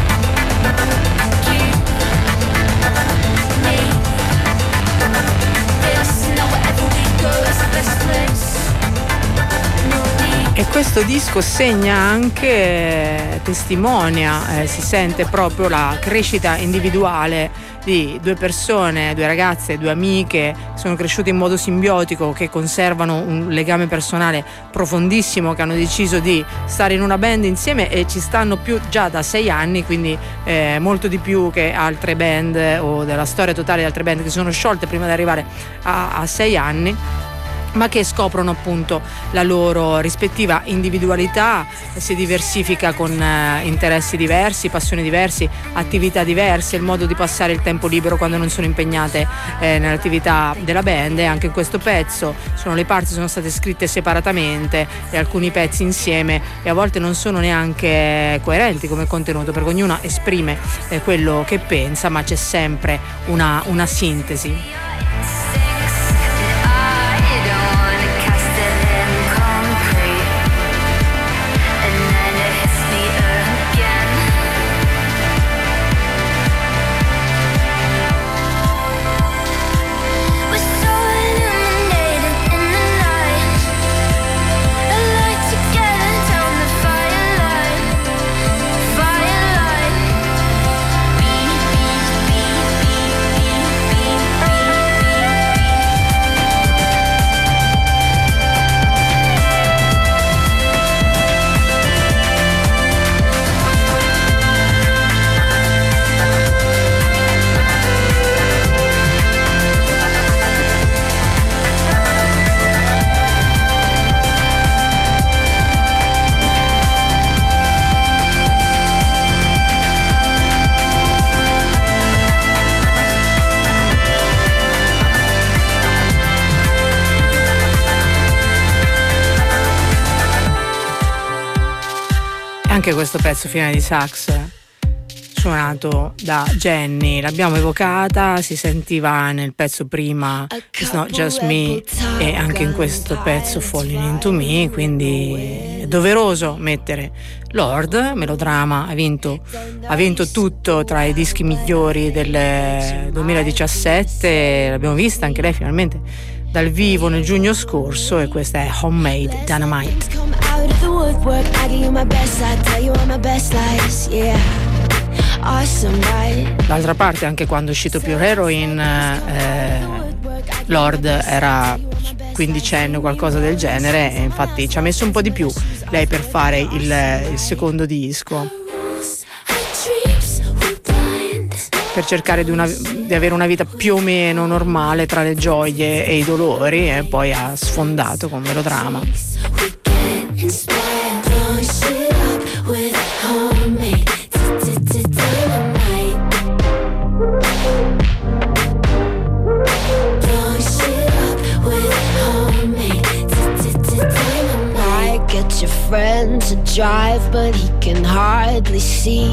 E questo disco segna anche, testimonia, si sente proprio la crescita individuale di 2 persone, 2 ragazze, 2 amiche, sono cresciute in modo simbiotico, che conservano un legame personale profondissimo, che hanno deciso di stare in una band insieme e ci stanno più già da 6 anni, quindi molto di più che altre band o della storia totale di altre band che sono sciolte prima di arrivare a 6 anni. Ma che scoprono appunto la loro rispettiva individualità, si diversifica con interessi diversi, passioni diversi, attività diverse, il modo di passare il tempo libero quando non sono impegnate nell'attività della band. E anche in questo pezzo le parti sono state scritte separatamente e alcuni pezzi insieme, e a volte non sono neanche coerenti come contenuto, perché ognuno esprime quello che pensa, ma c'è sempre una sintesi. We're so Anche questo pezzo finale di sax suonato da Jenny, l'abbiamo evocata, si sentiva nel pezzo prima It's Not Just Me e anche in questo pezzo Falling Into Me, quindi è doveroso mettere Lorde. Melodrama ha vinto tutto tra i dischi migliori del 2017, l'abbiamo vista anche lei finalmente dal vivo nel giugno scorso, e questa è Homemade Dynamite. D'altra parte, anche quando è uscito Pure Heroin, Lorde era quindicenne o qualcosa del genere, e infatti ci ha messo un po' di più lei per fare il secondo disco, per cercare di avere una vita più o meno normale tra le gioie e i dolori, e poi ha sfondato con Melodrama. Your friend to drive, but he can hardly see.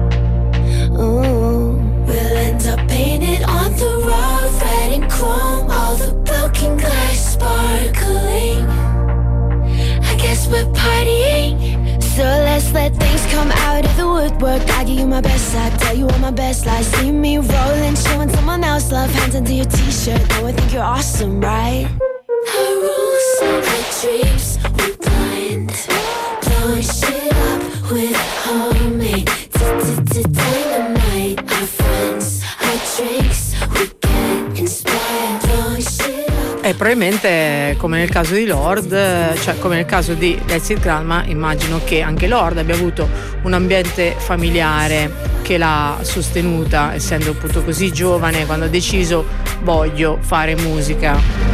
Ooh. We'll end up painted on the road, red and chrome, all the broken glass sparkling. I guess we're partying, so let's let things come out of the woodwork. I give you my best, I tell you all my best lies. See me rolling, showing someone else love, hands into your t-shirt. Though I think you're awesome, right? Our rules, our dreams, we're blind. Blowing shit up with homemade dynamite. Our friends, our drinks, we get inspired. Blowing shit up. E probabilmente, come nel caso di Lorde, cioè come nel caso di Let's It Grandma, immagino che anche Lorde abbia avuto un ambiente familiare che l'ha sostenuta, essendo appunto così giovane, quando ha deciso voglio fare musica.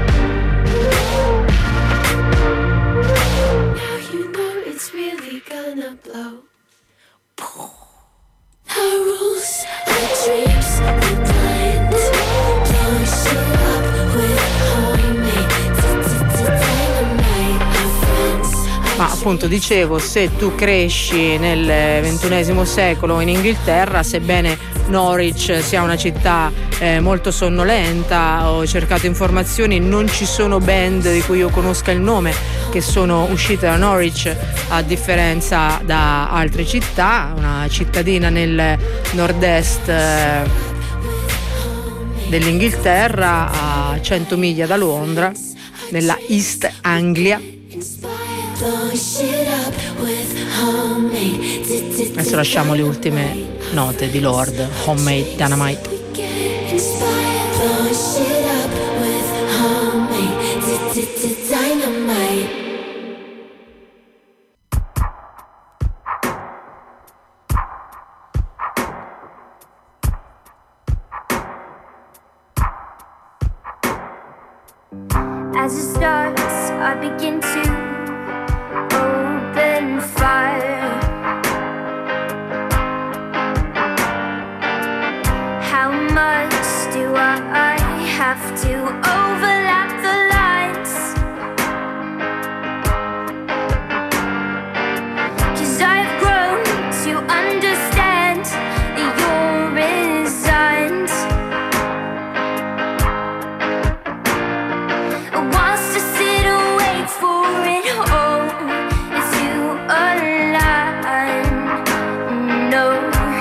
Ma appunto dicevo, se tu cresci nel XXI secolo in Inghilterra, sebbene Norwich sia una città molto sonnolenta, ho cercato informazioni, non ci sono band di cui io conosca il nome che sono uscite da Norwich, a differenza da altre città. Una cittadina nel nord-est dell'Inghilterra, a 100 miglia da Londra, nella East Anglia. Adesso lasciamo le ultime note di Lorde, Homemade Dynamite. As it starts, I begin to open fire. How much do I have to overlap the lines? 'Cause I've grown to understand that you're resigned. Wants to sit and wait for it all to align. No,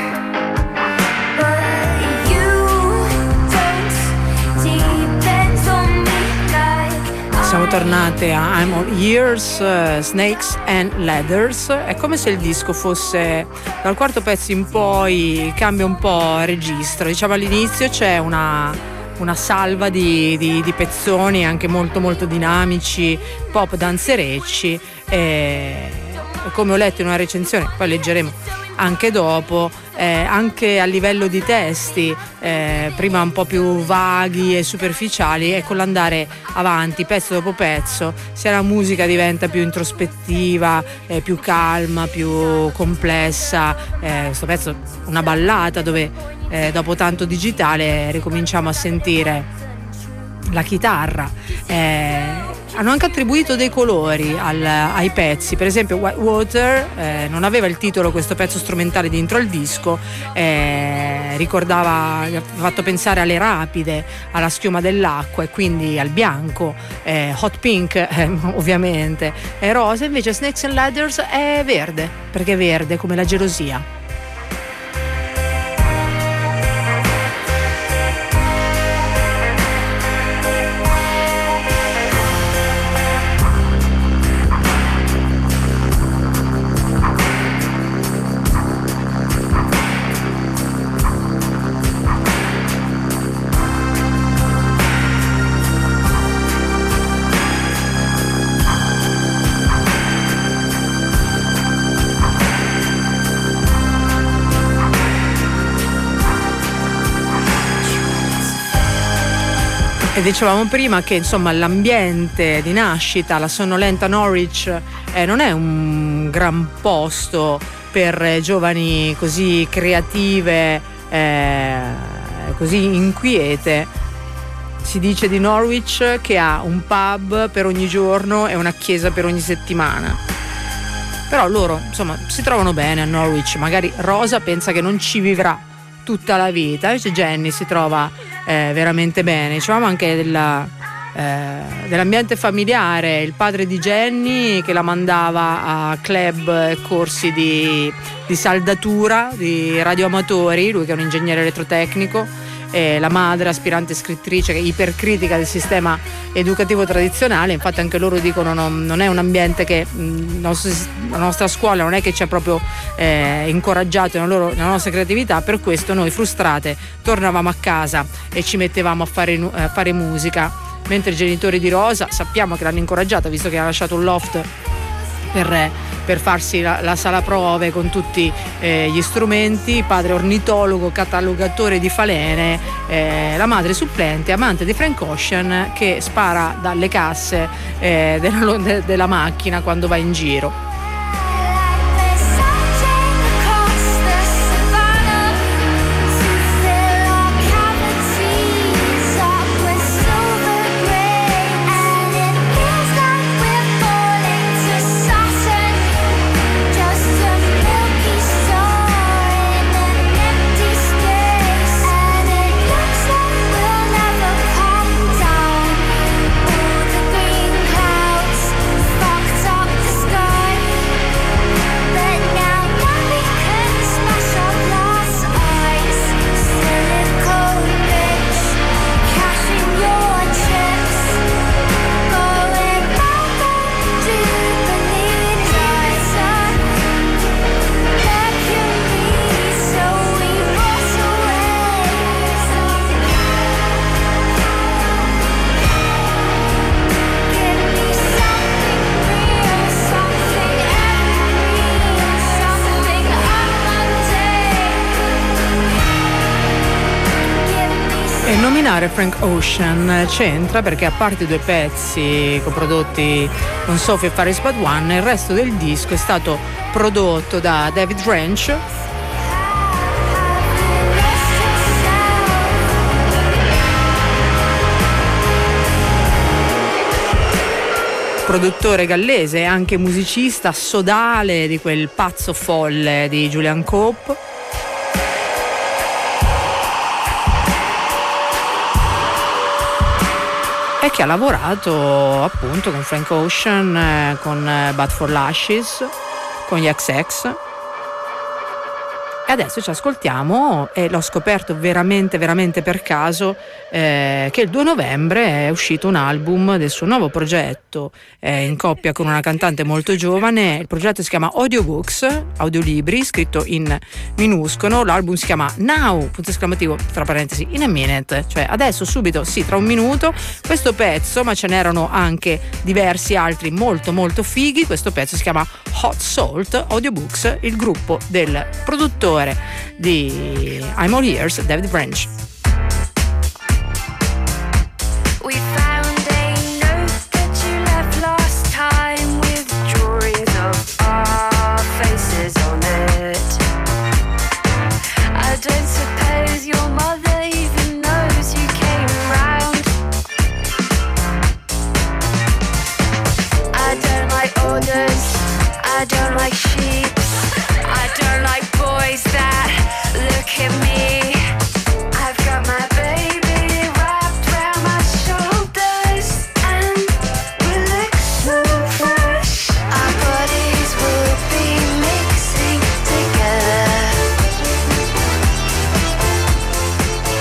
but you don't depend on me like Siamo tornate a I'm All Ears, Snakes and Ladders. È come se il disco fosse, dal quarto pezzo in poi cambia un po' registro. Diciamo all'inizio c'è una salva di pezzoni anche molto molto dinamici, pop danzerecci, e come ho letto in una recensione, poi leggeremo anche dopo, anche a livello di testi, prima un po' più vaghi e superficiali, e con l'andare avanti pezzo dopo pezzo sia la musica diventa più introspettiva, più calma, più complessa. Questo pezzo è una ballata dove dopo tanto digitale ricominciamo a sentire la chitarra, hanno anche attribuito dei colori ai pezzi. Per esempio White Water non aveva il titolo, questo pezzo strumentale dentro al disco, ricordava, ha fatto pensare alle rapide, alla schiuma dell'acqua e quindi al bianco. Hot Pink ovviamente è rosa, invece Snakes and Ladders è verde, perché è verde come la gelosia. E dicevamo prima che insomma l'ambiente di nascita, la sonnolenta Norwich, non è un gran posto per giovani così creative, così inquiete. Si dice di Norwich che ha un pub per ogni giorno e una chiesa per ogni settimana. Però loro insomma si trovano bene a Norwich. Magari Rosa pensa che non ci vivrà tutta la vita, invece Jenny si trova veramente bene. Dicevamo anche dell'ambiente familiare, il padre di Jenny che la mandava a club e corsi di saldatura, di radioamatori, lui che è un ingegnere elettrotecnico, e la madre aspirante scrittrice che è ipercritica del sistema educativo tradizionale. Infatti anche loro dicono non è un ambiente che la nostra scuola non è che ci ha proprio incoraggiato nella nostra creatività. Per questo noi frustrate tornavamo a casa e ci mettevamo a fare musica, mentre i genitori di Rosa sappiamo che l'hanno incoraggiata, visto che ha lasciato un loft per farsi la sala prove con tutti gli strumenti, padre ornitologo, catalogatore di falene, la madre supplente, amante di Frank Ocean, che spara dalle casse della macchina quando va in giro. Nominare Frank Ocean c'entra perché, a parte 2 pezzi coprodotti con Sophie e Faris Bad One, il resto del disco è stato prodotto da David Ranch, produttore gallese e anche musicista sodale di quel pazzo folle di Julian Cope. E che ha lavorato appunto con Frank Ocean, con But for Lashes, con gli XX. E adesso ci ascoltiamo, e l'ho scoperto veramente per caso, che il 2 novembre è uscito un album del suo nuovo progetto, in coppia con una cantante molto giovane. Il progetto si chiama Audiobooks, audiolibri, scritto in minuscolo. L'album si chiama Now, punto esclamativo, tra parentesi, in a minute, cioè adesso, subito, sì, tra un minuto. Questo pezzo, ma ce n'erano anche diversi altri molto fighi. Questo pezzo si chiama Hot Salt. Audiobooks, il gruppo del produttore di I'm All Ears, David Branch. We found a note that you left last time with drawings of our faces on it. I don't suppose your mother even knows you came round.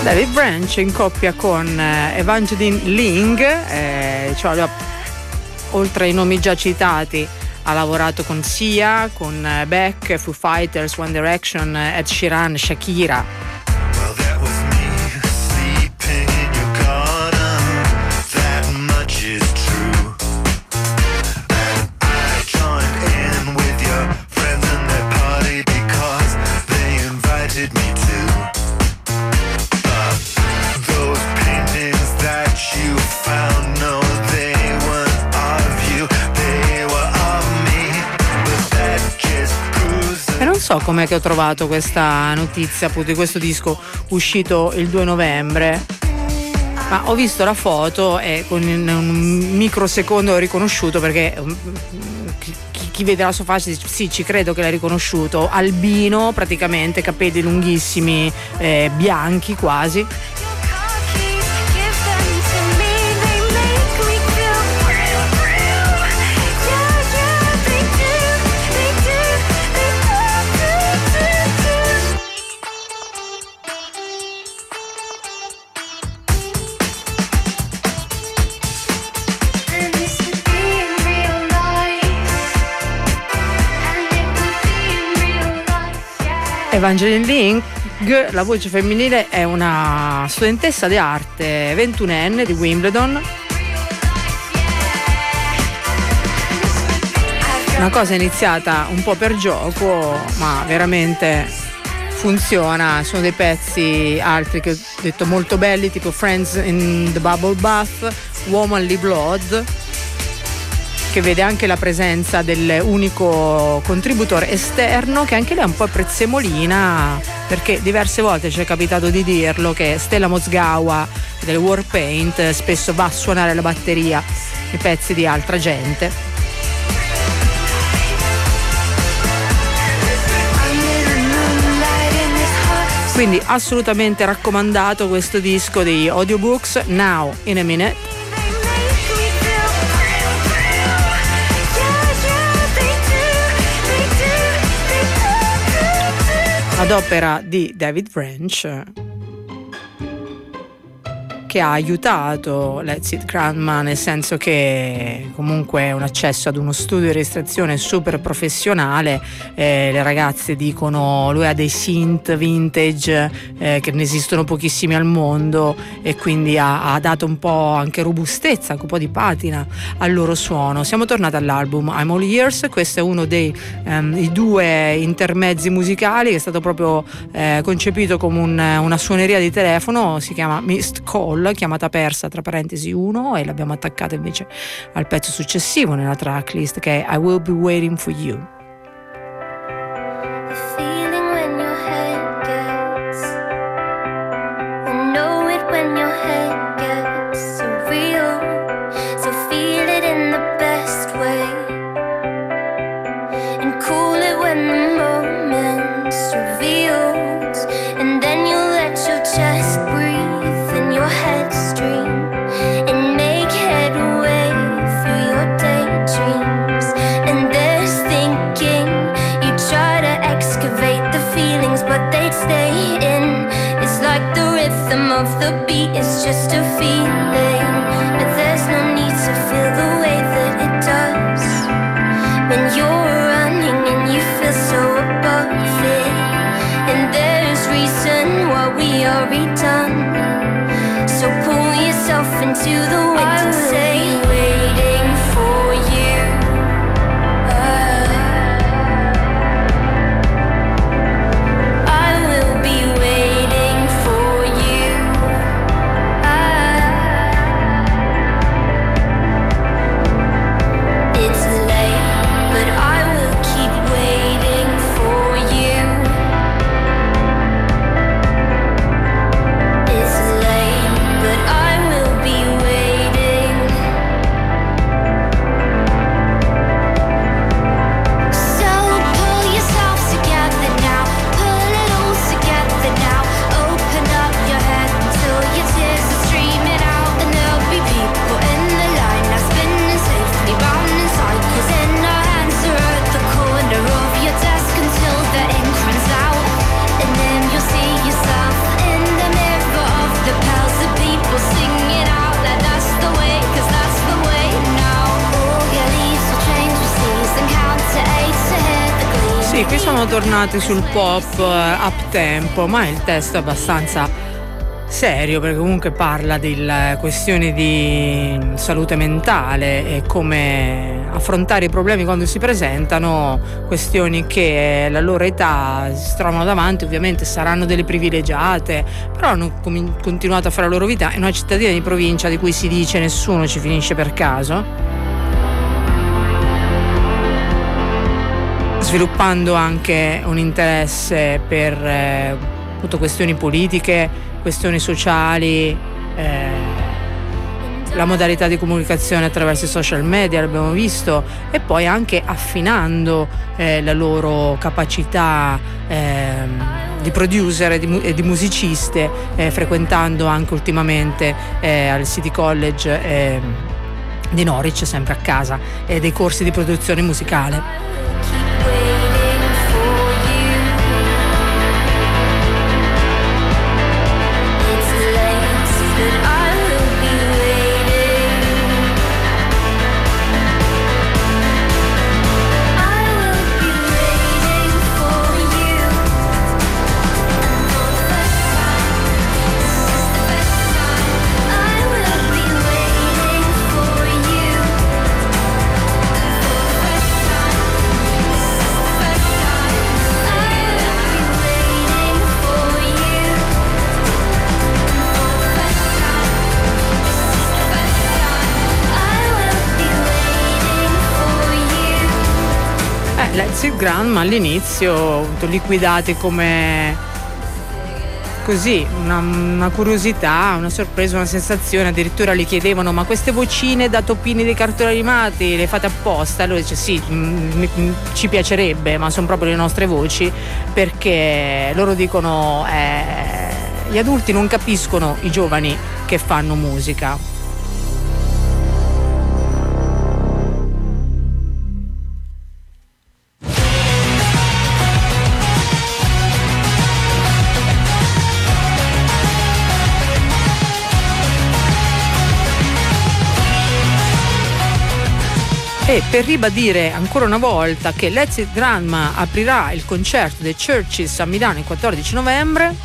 David Branch in coppia con Evangeline Ling, cioè, oltre ai nomi già citati ha lavorato con Sia, con Beck, Foo Fighters, One Direction, Ed Sheeran, Shakira. Non so com'è che ho trovato questa notizia appunto di questo disco uscito il 2 novembre, ma ho visto la foto e con un microsecondo ho riconosciuto, perché chi vede la sua faccia dice sì, ci credo che l'hai riconosciuto, albino praticamente, capelli lunghissimi, bianchi quasi. Evangeline Ling, la voce femminile, è una studentessa di arte 21enne di Wimbledon. Una cosa iniziata un po' per gioco, ma veramente funziona. Sono dei pezzi altri che ho detto molto belli, tipo Friends in the Bubble Bath, Womanly Blood, che vede anche la presenza dell'unico contributore esterno, che anche lei è un po' prezzemolina, perché diverse volte ci è capitato di dirlo che Stella Mozgawa del Warpaint spesso va a suonare la batteria i pezzi di altra gente. Quindi assolutamente raccomandato questo disco di Audiobooks, Now in a Minute. Ad opera di David Branch, che ha aiutato Let's It Grandma, nel senso che comunque un accesso ad uno studio di registrazione super professionale. Le ragazze dicono lui ha dei synth vintage che ne esistono pochissimi al mondo, e quindi ha dato un po' anche robustezza, anche un po' di patina al loro suono. Siamo tornati all'album I'm All Ears. Questo è uno dei i due intermezzi musicali che è stato proprio concepito come una suoneria di telefono. Si chiama Missed Call, chiamata persa tra parentesi 1, e l'abbiamo attaccata invece al pezzo successivo nella tracklist, che è I Will Be Waiting For You. Of the beat, it's just a feeling, but there's no need to feel the way that it does when you're running and you feel so above it. And there's reason why we are redone, so pull yourself into the wind and say waiting for you. I will be waiting for you. It's late, but I will keep waiting for you. It's late, but I will be waiting. sono tornati sul pop up tempo, ma il testo è abbastanza serio, perché comunque parla di questioni di salute mentale e come affrontare i problemi quando si presentano, questioni che alla loro età si trovano davanti. Ovviamente saranno delle privilegiate, però hanno continuato a fare la loro vita. È una cittadina di provincia di cui si dice nessuno ci finisce per caso, sviluppando anche un interesse per appunto questioni politiche, questioni sociali, la modalità di comunicazione attraverso i social media, l'abbiamo visto, e poi anche affinando la loro capacità di producer e di musiciste, frequentando anche ultimamente al City College di Norwich, sempre a casa, dei corsi di produzione musicale. Let's Grandma all'inizio liquidati come così una curiosità, una sorpresa, una sensazione. Addirittura gli chiedevano: ma queste vocine da topini dei cartoni animati le fate apposta? Allora dice: sì, ci piacerebbe, ma sono proprio le nostre voci, perché loro dicono gli adulti non capiscono i giovani che fanno musica. E per ribadire ancora una volta che Let's It Grandma aprirà il concerto dei Churches a Milano il 14 novembre,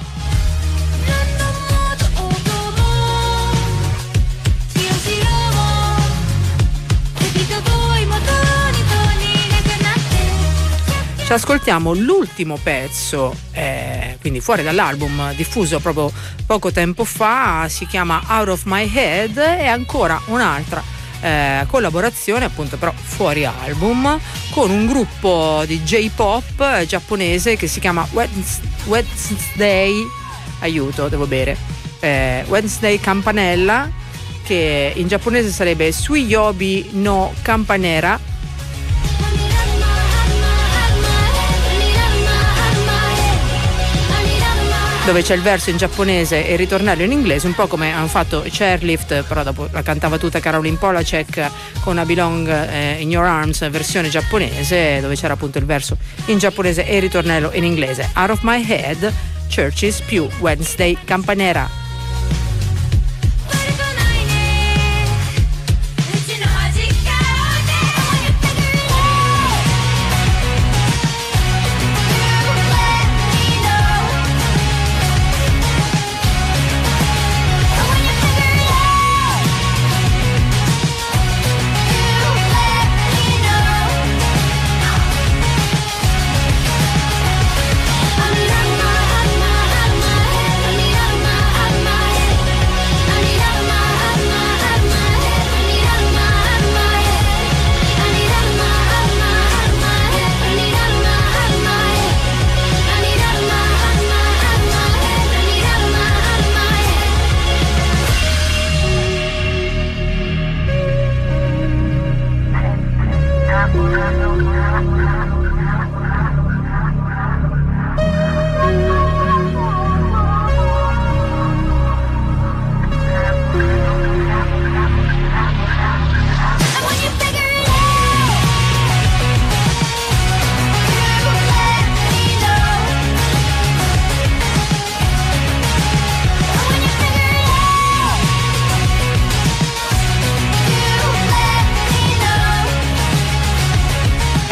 ci ascoltiamo l'ultimo pezzo, quindi fuori dall'album, diffuso proprio poco tempo fa. Si chiama Out of My Head, e ancora un'altra collaborazione, appunto, però fuori album, con un gruppo di J-pop giapponese che si chiama Wednesday, aiuto, devo bere, Wednesday Campanella, che in giapponese sarebbe Suiyobi no Campanera, dove c'è il verso in giapponese e il ritornello in inglese, un po' come hanno fatto Chairlift, però dopo la cantava tutta Caroline Polachek con I Belong in Your Arms, versione giapponese, dove c'era appunto il verso in giapponese e il ritornello in inglese. Out of My Head, Churches più Wednesday Campanera.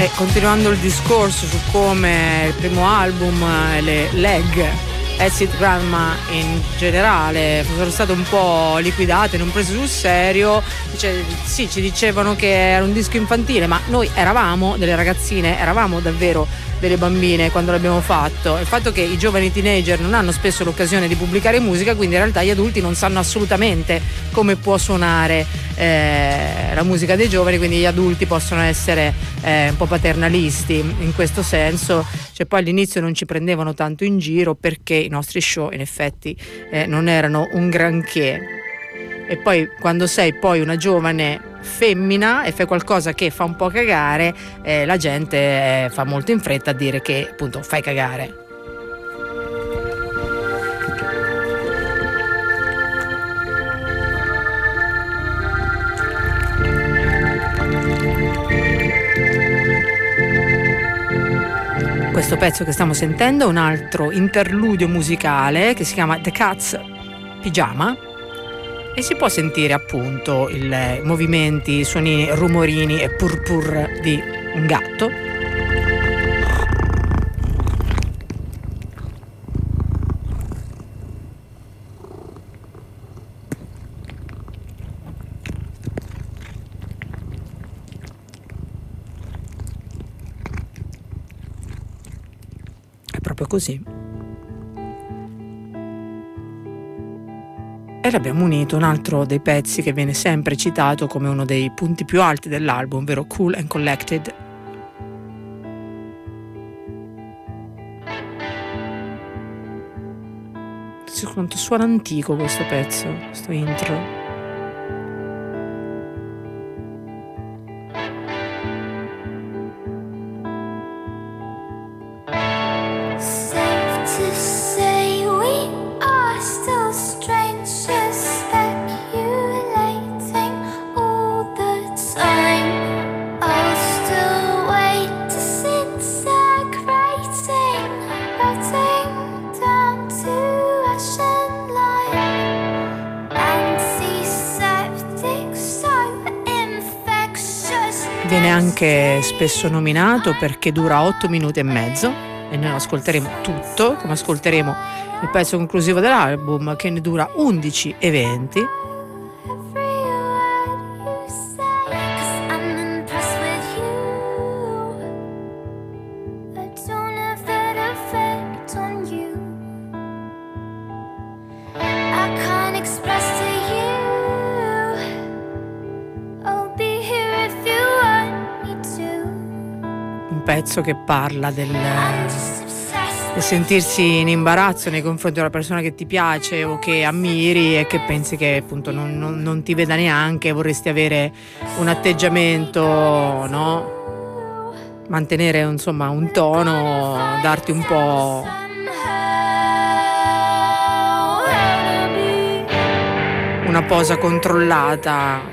E continuando il discorso su come il primo album, le Leg, Acid Grandma in generale, sono state un po' liquidate, non prese sul serio. Sì, ci dicevano che era un disco infantile, ma noi eravamo delle ragazzine, eravamo davvero delle bambine quando l'abbiamo fatto. Il fatto che i giovani teenager non hanno spesso l'occasione di pubblicare musica, quindi in realtà gli adulti non sanno assolutamente come può suonare la musica dei giovani, quindi gli adulti possono essere un po' paternalisti in questo senso. Cioè, poi all'inizio non ci prendevano tanto in giro perché i nostri show in effetti non erano un granché. E poi quando sei poi una giovane femmina e fai qualcosa che fa un po' cagare, la gente fa molto in fretta a dire che appunto fai cagare. Questo pezzo che stiamo sentendo è un altro interludio musicale che si chiama The Cat's Pyjama e si può sentire appunto i movimenti, i suoni, rumorini e purpur di un gatto. È proprio così. E l'abbiamo unito un altro dei pezzi che viene sempre citato come uno dei punti più alti dell'album, ovvero Cool and Collected. Quanto suona antico questo pezzo, questo intro. Viene anche spesso nominato perché dura 8 minuti e mezzo e noi lo ascolteremo tutto, come ascolteremo il pezzo conclusivo dell'album che ne dura 11 e 20. Pezzo che parla del sentirsi in imbarazzo nei confronti della persona che ti piace o che ammiri e che pensi che appunto non ti veda neanche, vorresti avere un atteggiamento, no? Mantenere insomma un tono, darti un po' una posa controllata.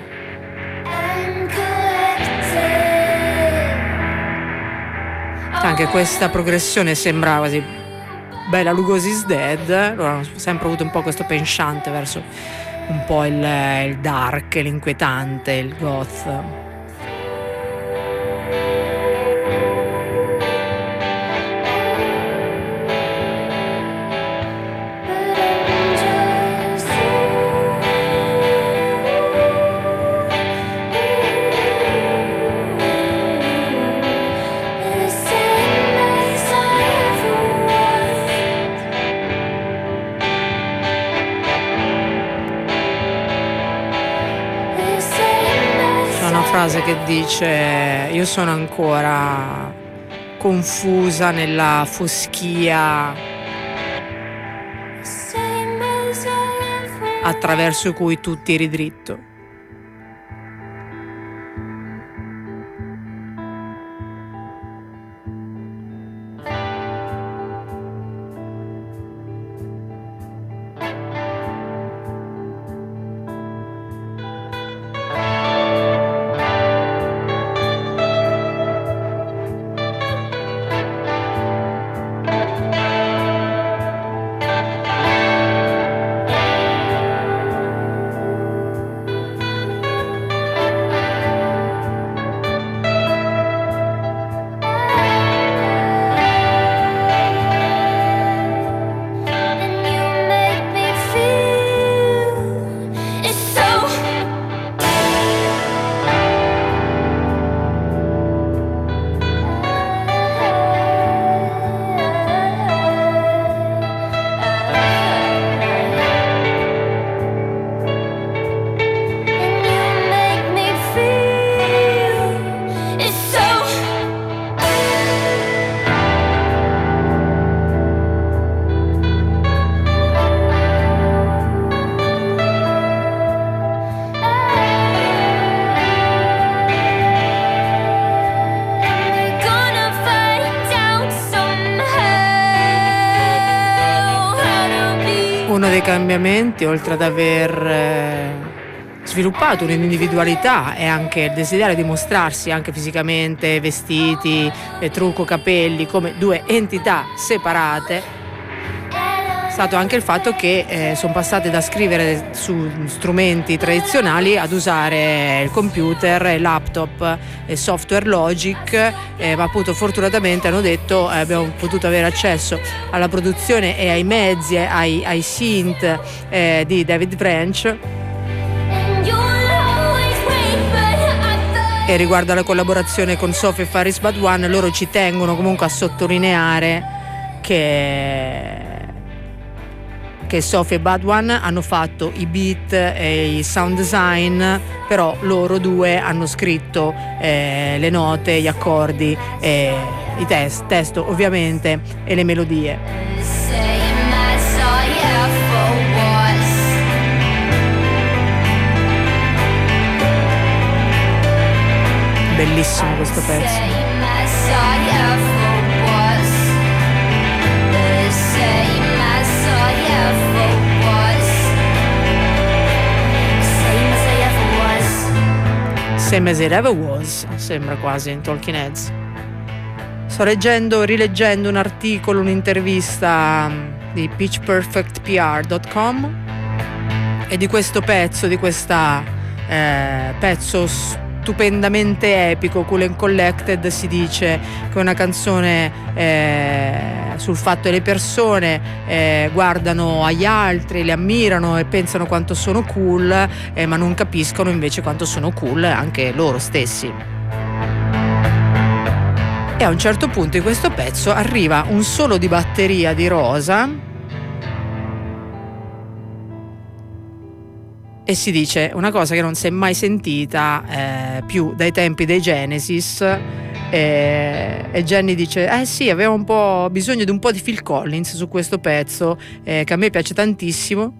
Anche questa progressione sembra quasi Bela Lugosi's Dead. Allora, ho sempre avuto un po' questo penchant verso un po' il dark, l'inquietante, il goth. Frase che dice: io sono ancora confusa nella foschia attraverso cui tu tiri dritto. Uno dei cambiamenti, oltre ad aver sviluppato un'individualità, è anche il desiderio di mostrarsi anche fisicamente, vestiti, trucco, capelli, come due entità separate. È stato anche il fatto che sono passate da scrivere su strumenti tradizionali ad usare il computer, il laptop e software Logic, ma appunto fortunatamente hanno detto abbiamo potuto avere accesso alla produzione e ai mezzi, ai synth di David French. E riguardo alla collaborazione con Sophie e Faris Badwan, loro ci tengono comunque a sottolineare che Sophie e Badwan hanno fatto i beat e il sound design, però loro due hanno scritto le note, gli accordi, i testo ovviamente e le melodie. Bellissimo questo pezzo. Same as it ever was, sembra quasi in Talking Heads. Sto rileggendo un articolo, un'intervista di pitchperfectpr.com e di questo pezzo, pezzo stupendamente epico, Cool and Collected, si dice che è una canzone sul fatto che le persone guardano agli altri, le ammirano e pensano quanto sono cool, ma non capiscono invece quanto sono cool anche loro stessi. E a un certo punto in questo pezzo arriva un solo di batteria di Rosa e si dice una cosa che non si è mai sentita più dai tempi dei Genesis, e Jenny dice sì, aveva un po' bisogno di un po' di Phil Collins su questo pezzo, che a me piace tantissimo.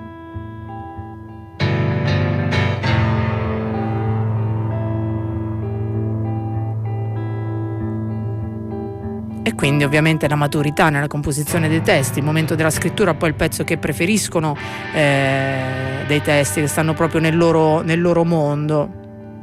E quindi ovviamente la maturità nella composizione dei testi, il momento della scrittura, poi il pezzo che preferiscono dei testi che stanno proprio nel loro mondo.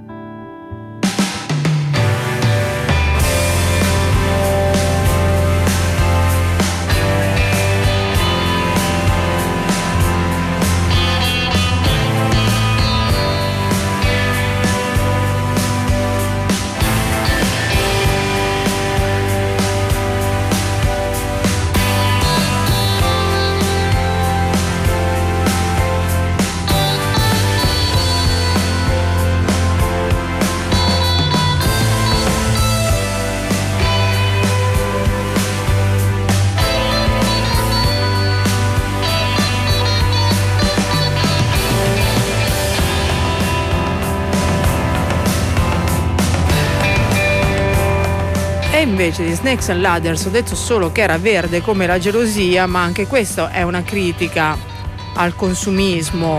Invece di Snakes and Ladders ho detto solo che era verde come la gelosia, ma anche questo è una critica al consumismo,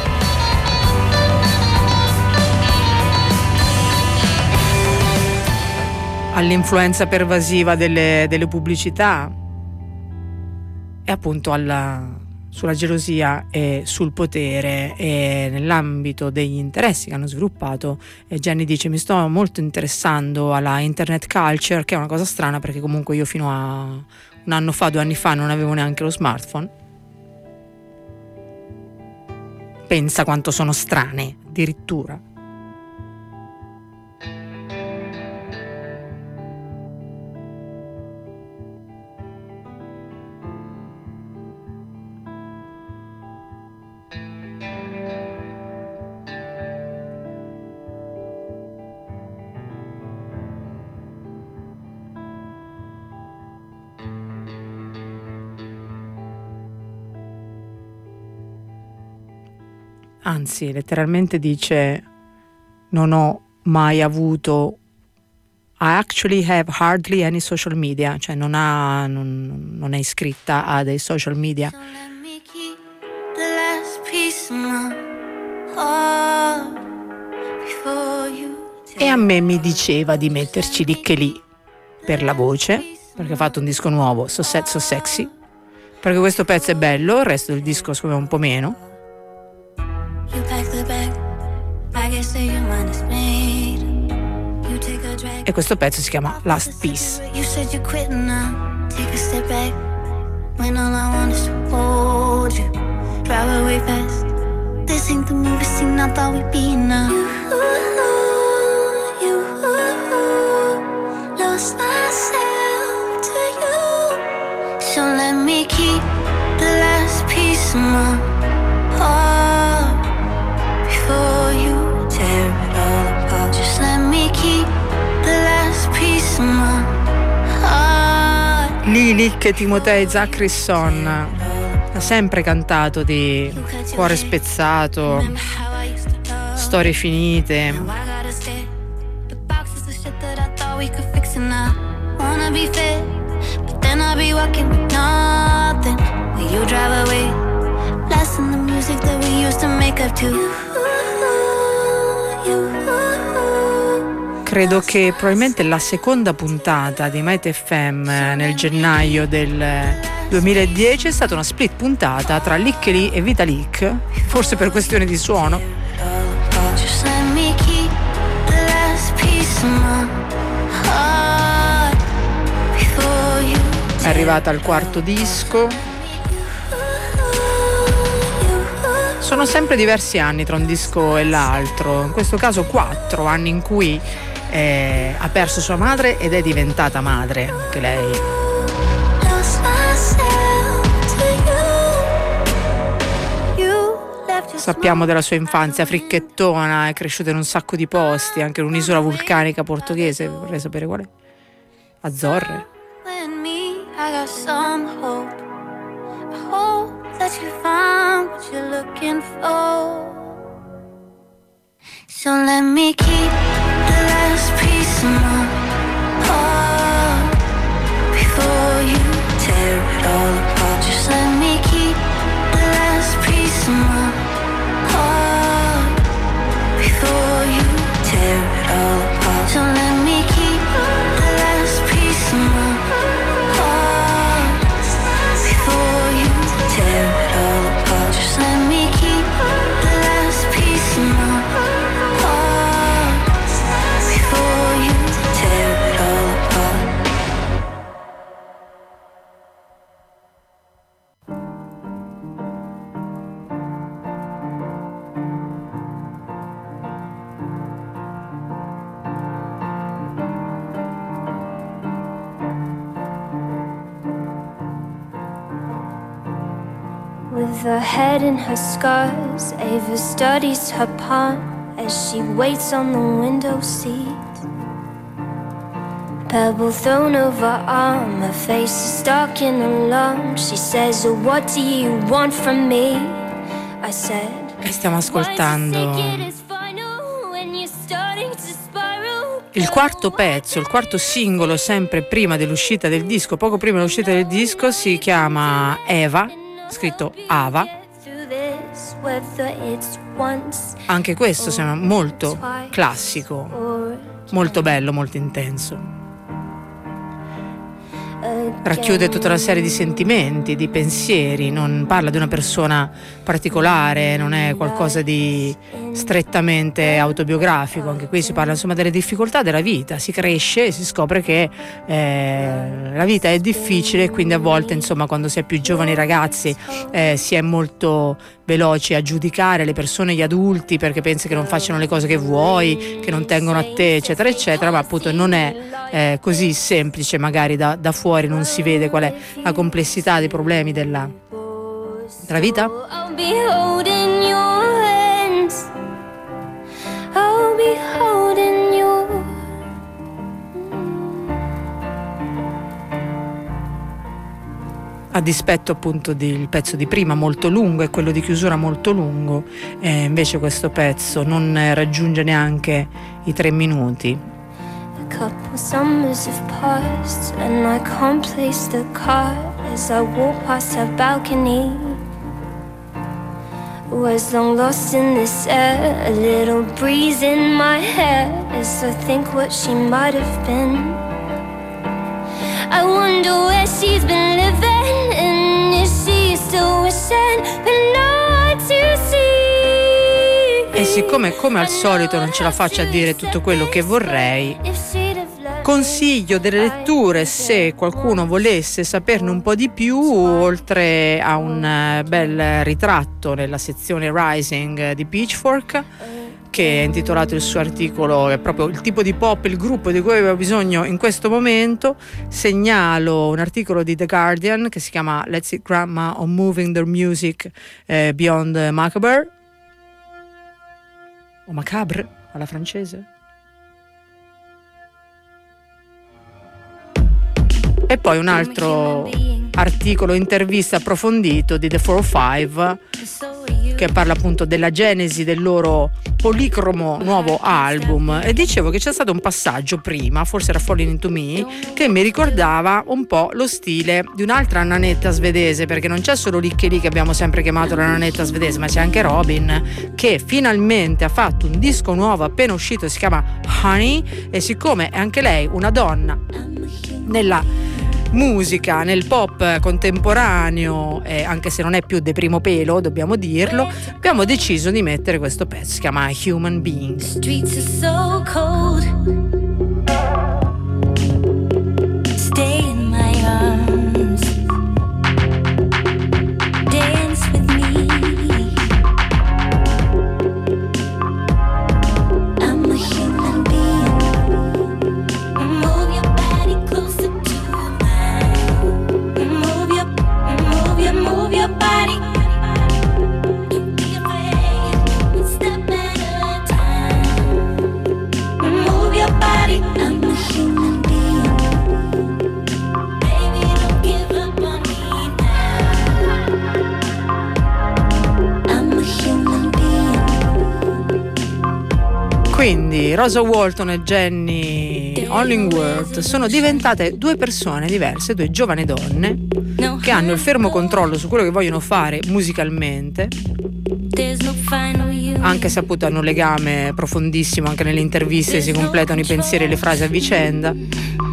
all'influenza pervasiva delle pubblicità e appunto sulla gelosia e sul potere, e nell'ambito degli interessi che hanno sviluppato. Jenny dice: mi sto molto interessando alla internet culture, che è una cosa strana perché comunque io fino a un anno fa, 2 anni fa, non avevo neanche lo smartphone. Pensa quanto sono strane, addirittura. Anzi, letteralmente dice: non ho mai avuto, I actually have hardly any social media, cioè non è iscritta a dei social media. E a me mi diceva di metterci lì che lì per la voce, perché ha fatto un disco nuovo, So Sad So Sexy, perché questo pezzo è bello, il resto del disco secondo me un po' meno. E questo pezzo si chiama Last Piece. When all I want is to hold you, drive away fast. This ain't the movie scene I thought we'd be in now. You lost myself to you. So let me keep the last piece of my heart before you tear it all apart. Just let me keep the last piece of my heart. Lilik e Timotei Zachrisson ha sempre cantato di cuore spezzato, storie finite. Credo che probabilmente la seconda puntata di Mighty FM nel gennaio del 2010 è stata una split puntata tra Likkely e Vitalik, forse per questione di suono. È arrivata al quarto disco. Sono sempre diversi anni tra un disco e l'altro, in questo caso 4 anni in cui ha perso sua madre ed è diventata madre anche lei. Sappiamo della sua infanzia fricchettona, è cresciuta in un sacco di posti, anche in un'isola vulcanica portoghese, vorrei sapere qual è. Azzorre. So let me keep the last piece of my heart before you tear it all apart. Just let me keep the last piece of my heart before you tear it all apart. So let me keep the last piece of my heart before you tear it all apart. Just let me keep the last piece of my heart. With her head in her scars, Ava studies her palm as she waits on the window seat. Pebble thrown over arm, her face is dark in alarm. She says, oh, what do you want from me? I said, E stiamo ascoltando il quarto pezzo, il quarto singolo, sempre prima dell'uscita del disco, poco prima dell'uscita del disco, si chiama Eva, scritto Ava. Anche questo sembra molto classico, molto bello, molto intenso. Racchiude tutta una serie di sentimenti, di pensieri, non parla di una persona particolare, non è qualcosa di strettamente autobiografico. Anche qui si parla insomma delle difficoltà della vita, si cresce e si scopre che la vita è difficile, e quindi a volte insomma quando si è più giovani ragazzi si è molto veloci a giudicare le persone, gli adulti, perché pensi che non facciano le cose che vuoi, che non tengono a te, eccetera eccetera, ma appunto non è così semplice, magari da fuori non si vede qual è la complessità dei problemi della vita. I'll be holding your hands. I'll be holding your. A dispetto appunto del pezzo di prima molto lungo e quello di chiusura molto lungo, invece questo pezzo non raggiunge neanche i 3 minuti. A couple summers have passed and I can't place the car as I walk past her balcony. Was long lost in this air, a little breeze in my hair as I think what she might have been. I wonder where she's been living, and is siccome come al solito non ce la faccio a dire tutto quello che vorrei, consiglio delle letture se qualcuno volesse saperne un po' di più, oltre a un bel ritratto nella sezione Rising di Pitchfork, che è intitolato il suo articolo, è proprio il tipo di pop, il gruppo di cui avevo bisogno in questo momento. Segnalo un articolo di The Guardian che si chiama Let's It Grandma on Moving Their Music Beyond Macabre, o Macabre alla francese. E poi un altro articolo, intervista approfondito di The 4-5, che parla appunto della genesi del loro policromo nuovo album. E dicevo che c'è stato un passaggio prima, forse era Falling Into Me, che mi ricordava un po' lo stile di un'altra nanetta svedese, perché non c'è solo Likke Lee, che abbiamo sempre chiamato la nanetta svedese, ma c'è anche Robyn, che finalmente ha fatto un disco nuovo appena uscito, si chiama Honey, e siccome è anche lei una donna nella musica, nel pop contemporaneo, anche se non è più de primo pelo, dobbiamo dirlo, abbiamo deciso di mettere questo pezzo, si chiama Human Being. The streets are so cold. Stay in my arms. Dance with me. I'm a human being. Move your body closer to mine. Move your body. Don't be afraid. One step at a time. Move your body. I'm a human being. Baby, don't give up on me now. I'm a human being. Quindi Rosa Walton e Jenny Hollingworth sono diventate due persone diverse, due giovani donne che hanno il fermo controllo su quello che vogliono fare musicalmente, There's no final you. anche se appunto hanno un legame profondissimo, anche nelle interviste si completano i pensieri e le frasi a vicenda. All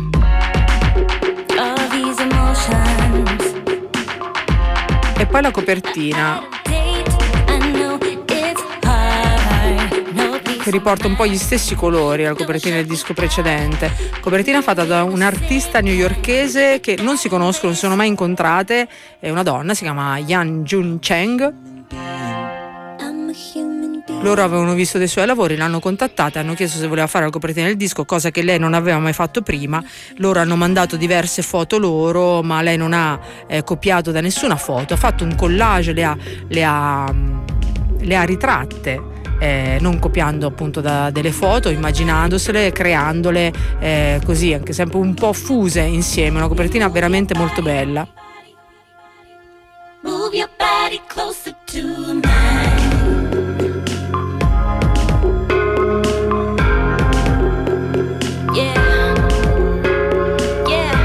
these emotions. E poi la copertina, I know it's hard. No peace. che riporta un po' gli stessi colori alla copertina del disco precedente, copertina fatta da un'artista newyorkese che non si conoscono, non si sono mai incontrate, è una donna, si chiama Yan Jun Cheng. I'm a human being. Loro avevano visto dei suoi lavori, l'hanno contattata, hanno chiesto se voleva fare la copertina del disco, cosa che lei non aveva mai fatto prima. Loro hanno mandato diverse foto loro, ma lei non ha copiato da nessuna foto, ha fatto un collage, le ha ritratte, non copiando appunto da delle foto, immaginandosele, creandole così, anche sempre un po' fuse insieme, una copertina veramente molto bella. Move your body closer to mine. Yeah. Yeah.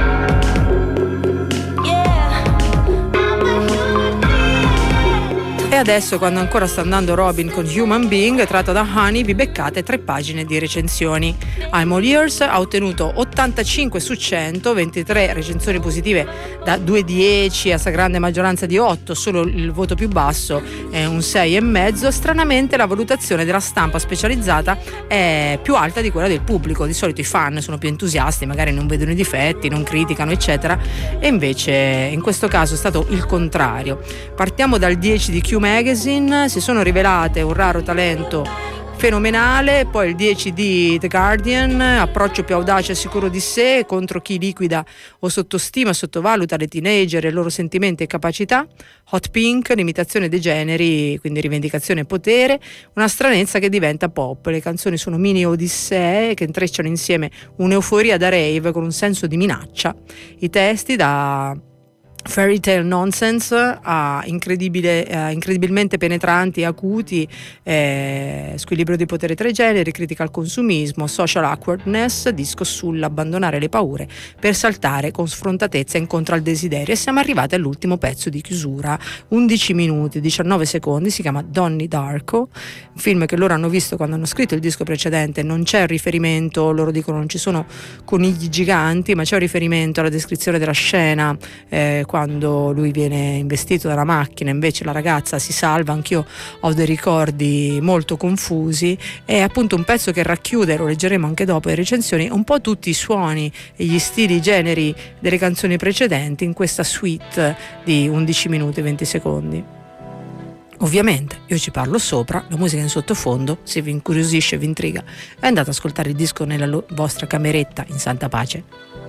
Yeah. I'm a human being. E adesso, quando ancora sta andando Robyn con Human Being, tratta da Honey, vi beccate 3 pagine di recensioni. I'm All Ears ha ottenuto 85 su 100, 23 recensioni positive da 2-10 a stragrande maggioranza di 8, solo il voto più basso è un 6,5. Stranamente la valutazione della stampa specializzata è più alta di quella del pubblico. Di solito i fan sono più entusiasti, magari non vedono i difetti, non criticano eccetera, e invece in questo caso è stato il contrario. Partiamo dal 10 di Q Magazine, si sono rivelate un raro talento fenomenale, poi il 10 di The Guardian, approccio più audace e sicuro di sé contro chi liquida o sottostima e sottovaluta le teenager e i loro sentimenti e capacità. Hot Pink, l'imitazione dei generi, quindi rivendicazione e potere, una stranezza che diventa pop. Le canzoni sono mini odissee che intrecciano insieme un'euforia da rave con un senso di minaccia. I testi da fairy tale nonsense a incredibilmente penetranti e acuti, squilibrio di potere tra i generi, critica al consumismo, social awkwardness, disco sull'abbandonare le paure per saltare con sfrontatezza incontro al desiderio. E siamo arrivati all'ultimo pezzo di chiusura, 11 minuti 19 secondi, si chiama Donnie Darko, un film che loro hanno visto quando hanno scritto il disco precedente. Non c'è riferimento, loro dicono non ci sono conigli giganti, ma c'è un riferimento alla descrizione della scena, quando lui viene investito dalla macchina, invece la ragazza si salva. Anch'io ho dei ricordi molto confusi. È appunto un pezzo che racchiude, lo leggeremo anche dopo le recensioni, un po' tutti i suoni e gli stili, i generi delle canzoni precedenti in questa suite di 11 minuti e 20 secondi. Ovviamente io ci parlo sopra, la musica in sottofondo, se vi incuriosisce, vi intriga, andate ad ascoltare il disco nella vostra cameretta in santa pace.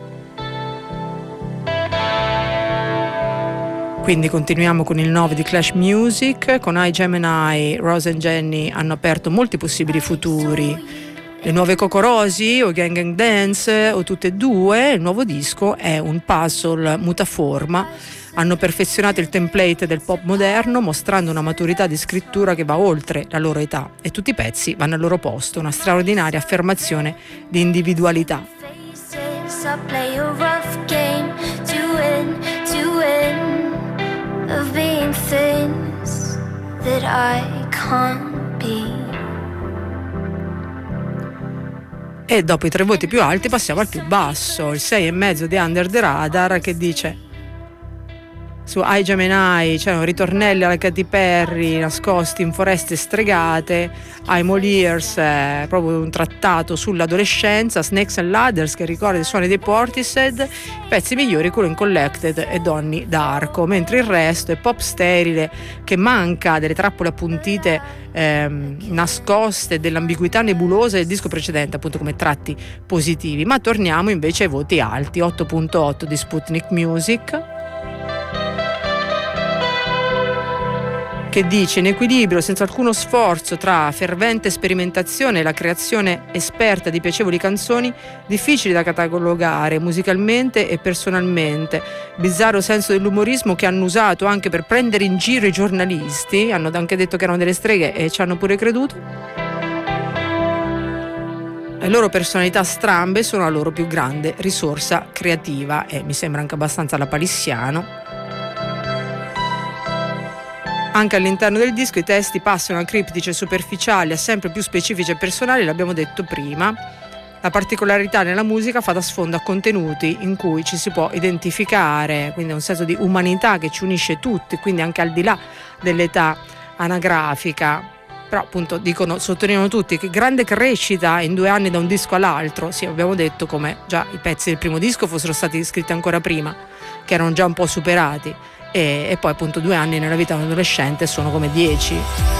Quindi continuiamo con il 9 di Clash Music. Con I, Gemini, Rose and Jenny hanno aperto molti possibili futuri. Le nuove Cocorosi o Gang Gang Dance o tutte e due. Il nuovo disco è un puzzle mutaforma. Hanno perfezionato il template del pop moderno, mostrando una maturità di scrittura che va oltre la loro età, e tutti i pezzi vanno al loro posto, una straordinaria affermazione di individualità. E dopo i 3 voti più alti passiamo al più basso, il 6,5 di Under the Radar, che dice: su I, Gemini c'erano ritornelli alla Katy Perry nascosti in foreste stregate, I'm All Ears, proprio un trattato sull'adolescenza, Snakes and Ladders che ricorda i suoni dei Portishead, pezzi migliori Cool and Collected e Donnie Darko, mentre il resto è pop sterile che manca delle trappole appuntite nascoste, dell'ambiguità nebulosa del disco precedente, appunto come tratti positivi. Ma torniamo invece ai voti alti, 8.8 di Sputnik Music, che dice: in equilibrio, senza alcuno sforzo, tra fervente sperimentazione e la creazione esperta di piacevoli canzoni difficili da catalogare musicalmente e personalmente, bizzarro senso dell'umorismo che hanno usato anche per prendere in giro i giornalisti, hanno anche detto che erano delle streghe e ci hanno pure creduto. Le loro personalità strambe sono la loro più grande risorsa creativa, e mi sembra anche abbastanza la palissiano. Anche all'interno del disco i testi passano da criptici e superficiali a sempre più specifici e personali, l'abbiamo detto prima. La particolarità nella musica fa da sfondo a contenuti in cui ci si può identificare, quindi è un senso di umanità che ci unisce tutti, quindi anche al di là dell'età anagrafica. Però appunto sottolineano tutti che grande crescita in 2 anni da un disco all'altro. Sì, abbiamo detto come già i pezzi del primo disco fossero stati scritti ancora prima, che erano già un po' superati. E poi appunto 2 anni nella vita di un adolescente sono come 10.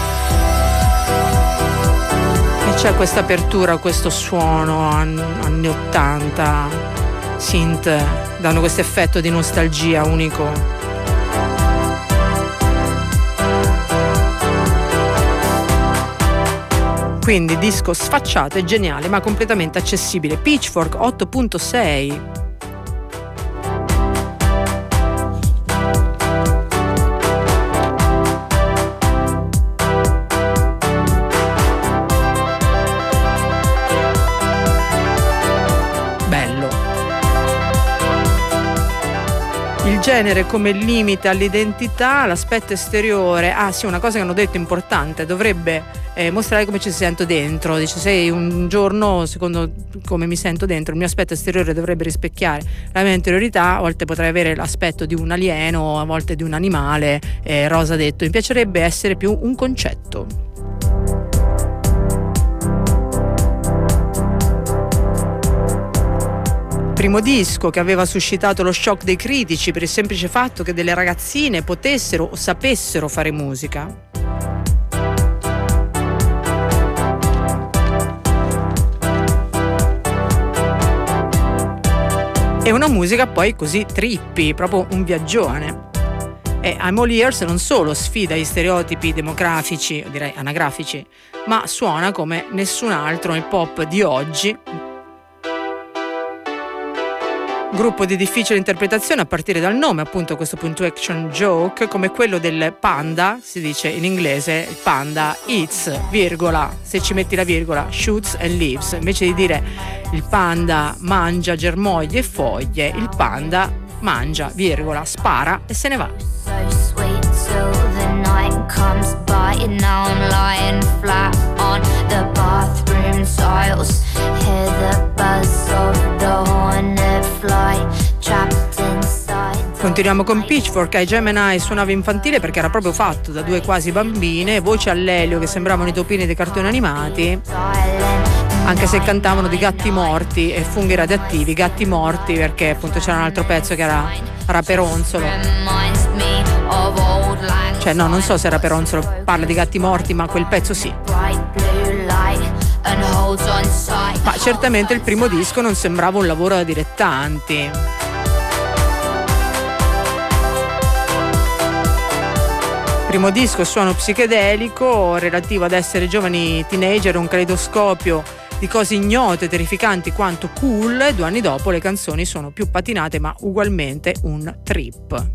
E c'è questa apertura, questo suono anni 80, synth, danno questo effetto di nostalgia unico. Quindi disco sfacciato e geniale, ma completamente accessibile. Pitchfork 8.6. Il genere come limite all'identità, l'aspetto esteriore. Ah sì, una cosa che hanno detto importante, dovrebbe mostrare come ci si sento dentro. Dice: se un giorno, secondo come mi sento dentro, il mio aspetto esteriore dovrebbe rispecchiare la mia interiorità. A volte potrei avere l'aspetto di un alieno, a volte di un animale. Rosa ha detto: mi piacerebbe essere più un concetto. Primo disco che aveva suscitato lo shock dei critici per il semplice fatto che delle ragazzine potessero o sapessero fare musica. E una musica poi così trippy, proprio un viaggione. E I'm All Ears non solo sfida gli stereotipi demografici, o direi anagrafici, ma suona come nessun altro nel pop di oggi. Gruppo di difficile interpretazione a partire dal nome, appunto questo punctuation joke, come quello del panda, si dice in inglese, il panda eats, virgola, se ci metti la virgola, shoots and leaves. Invece di dire il panda mangia germoglie e foglie, il panda mangia, virgola, spara e se ne va. So sweet till the night comes by, and now I'm lying flat on the bathroom tiles. Hear the buzz of the hornet fly trapped inside. Continuiamo con Pitchfork. Ai Gemini suonava infantile perché era proprio fatto da due quasi bambine, voci all'elio che sembravano i topini dei cartoni animati, anche se cantavano di gatti morti e funghi radioattivi. Gatti morti perché appunto c'era un altro pezzo che era Raperonzolo, cioè no, non so se Raperonzolo parla di gatti morti, ma quel pezzo sì. Ma certamente il primo disco non sembrava un lavoro da dilettanti. Primo disco, suono psichedelico relativo ad essere giovani teenager, un caleidoscopio di cose ignote, terrificanti quanto cool. 2 anni dopo le canzoni sono più patinate ma ugualmente un trip.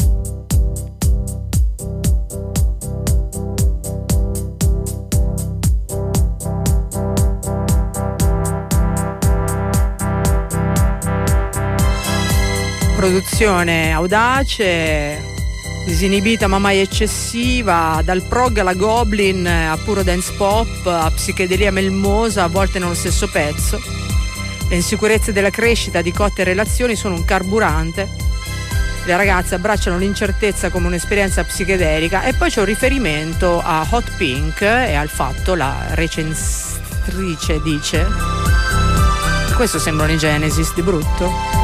Produzione audace, disinibita ma mai eccessiva, dal prog alla goblin a puro dance pop, a psichedelia melmosa, a volte nello stesso pezzo. Le insicurezze della crescita di cotte relazioni sono un carburante. Le ragazze abbracciano l'incertezza come un'esperienza psichedelica, e poi c'è un riferimento a Hot Pink e al fatto, la recensitrice dice, questo sembrano i Genesis di brutto.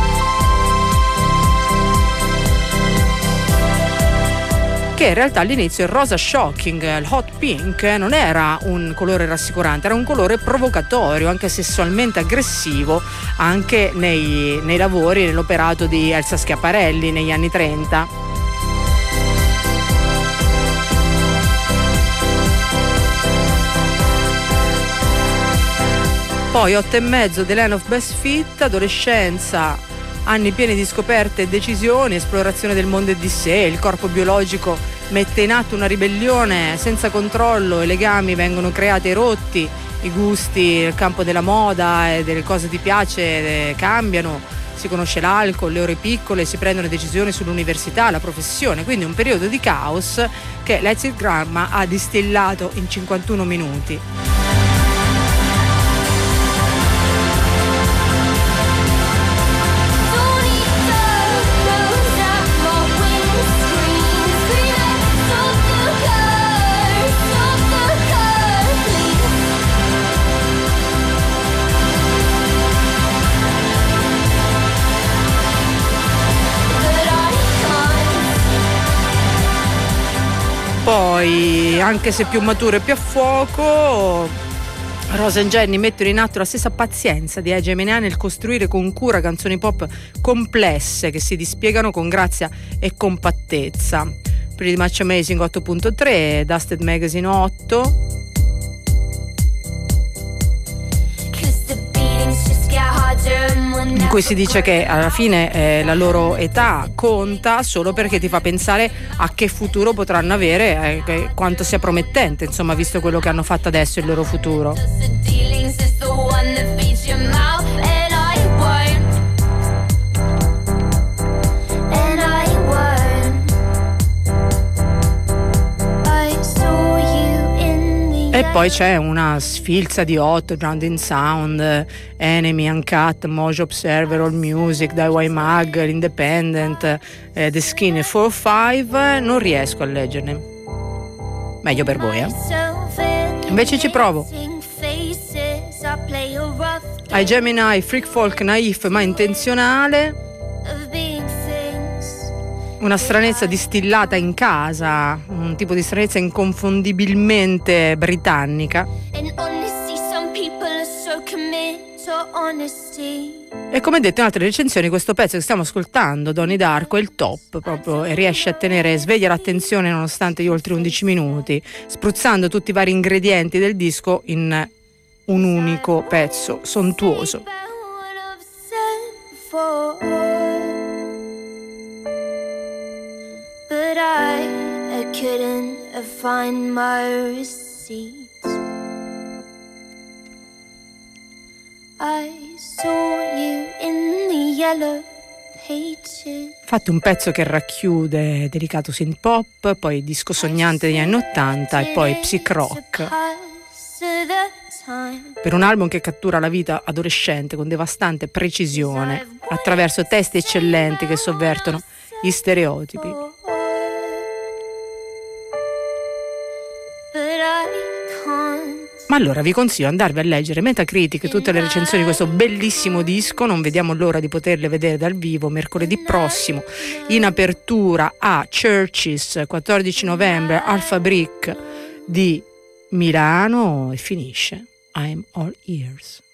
Che in realtà all'inizio il rosa shocking, il hot pink, non era un colore rassicurante, era un colore provocatorio, anche sessualmente aggressivo, anche nei lavori, nell'operato di Elsa Schiaparelli negli anni 30. Poi 8 e mezzo, The Land of Best Fit, adolescenza, anni pieni di scoperte e decisioni, esplorazione del mondo e di sé. Il corpo biologico mette in atto una ribellione senza controllo, i legami vengono creati e rotti, i gusti, il campo della moda e delle cose ti piace cambiano, si conosce l'alcol, le ore piccole, si prendono decisioni sull'università, la professione, quindi un periodo di caos che Let's It Grandma ha distillato in 51 minuti. Poi, anche se più maturo e più a fuoco, Rosa e Jenny mettono in atto la stessa pazienza di Gemini nel costruire con cura canzoni pop complesse che si dispiegano con grazia e compattezza. Pretty Much Amazing 8.3, Dusted Magazine 8. In cui si dice che alla fine la loro età conta solo perché ti fa pensare a che futuro potranno avere, quanto sia promettente, insomma, visto quello che hanno fatto adesso, il loro futuro. E poi c'è una sfilza di 8, Drowning Sound, Enemy, Uncut, Mojo Observer, All Music, DIY Mag, L'Independent, The Skin e 4-5. Non riesco a leggerne. Meglio per voi, Invece ci provo. Ai Gemini, freak folk naif ma intenzionale. Una stranezza distillata in casa, un tipo di stranezza inconfondibilmente britannica. E come detto in altre recensioni, questo pezzo che stiamo ascoltando, Donnie Darko, è il top proprio, e riesce a tenere sveglia l'attenzione nonostante gli oltre 11 minuti, spruzzando tutti i vari ingredienti del disco in un unico pezzo sontuoso. But I couldn't find my receipts. I saw you in the yellow pages. Fatto un pezzo che racchiude delicato synth pop, poi disco sognante degli anni 80 e poi psych rock. Per un album che cattura la vita adolescente con devastante precisione, attraverso testi eccellenti che sovvertono gli stereotipi. Ma allora vi consiglio di andarvi a leggere Metacritic, tutte le recensioni di questo bellissimo disco. Non vediamo l'ora di poterle vedere dal vivo mercoledì prossimo in apertura a Churches, 14 novembre, Alpha Brick di Milano, e finisce I'm All Ears.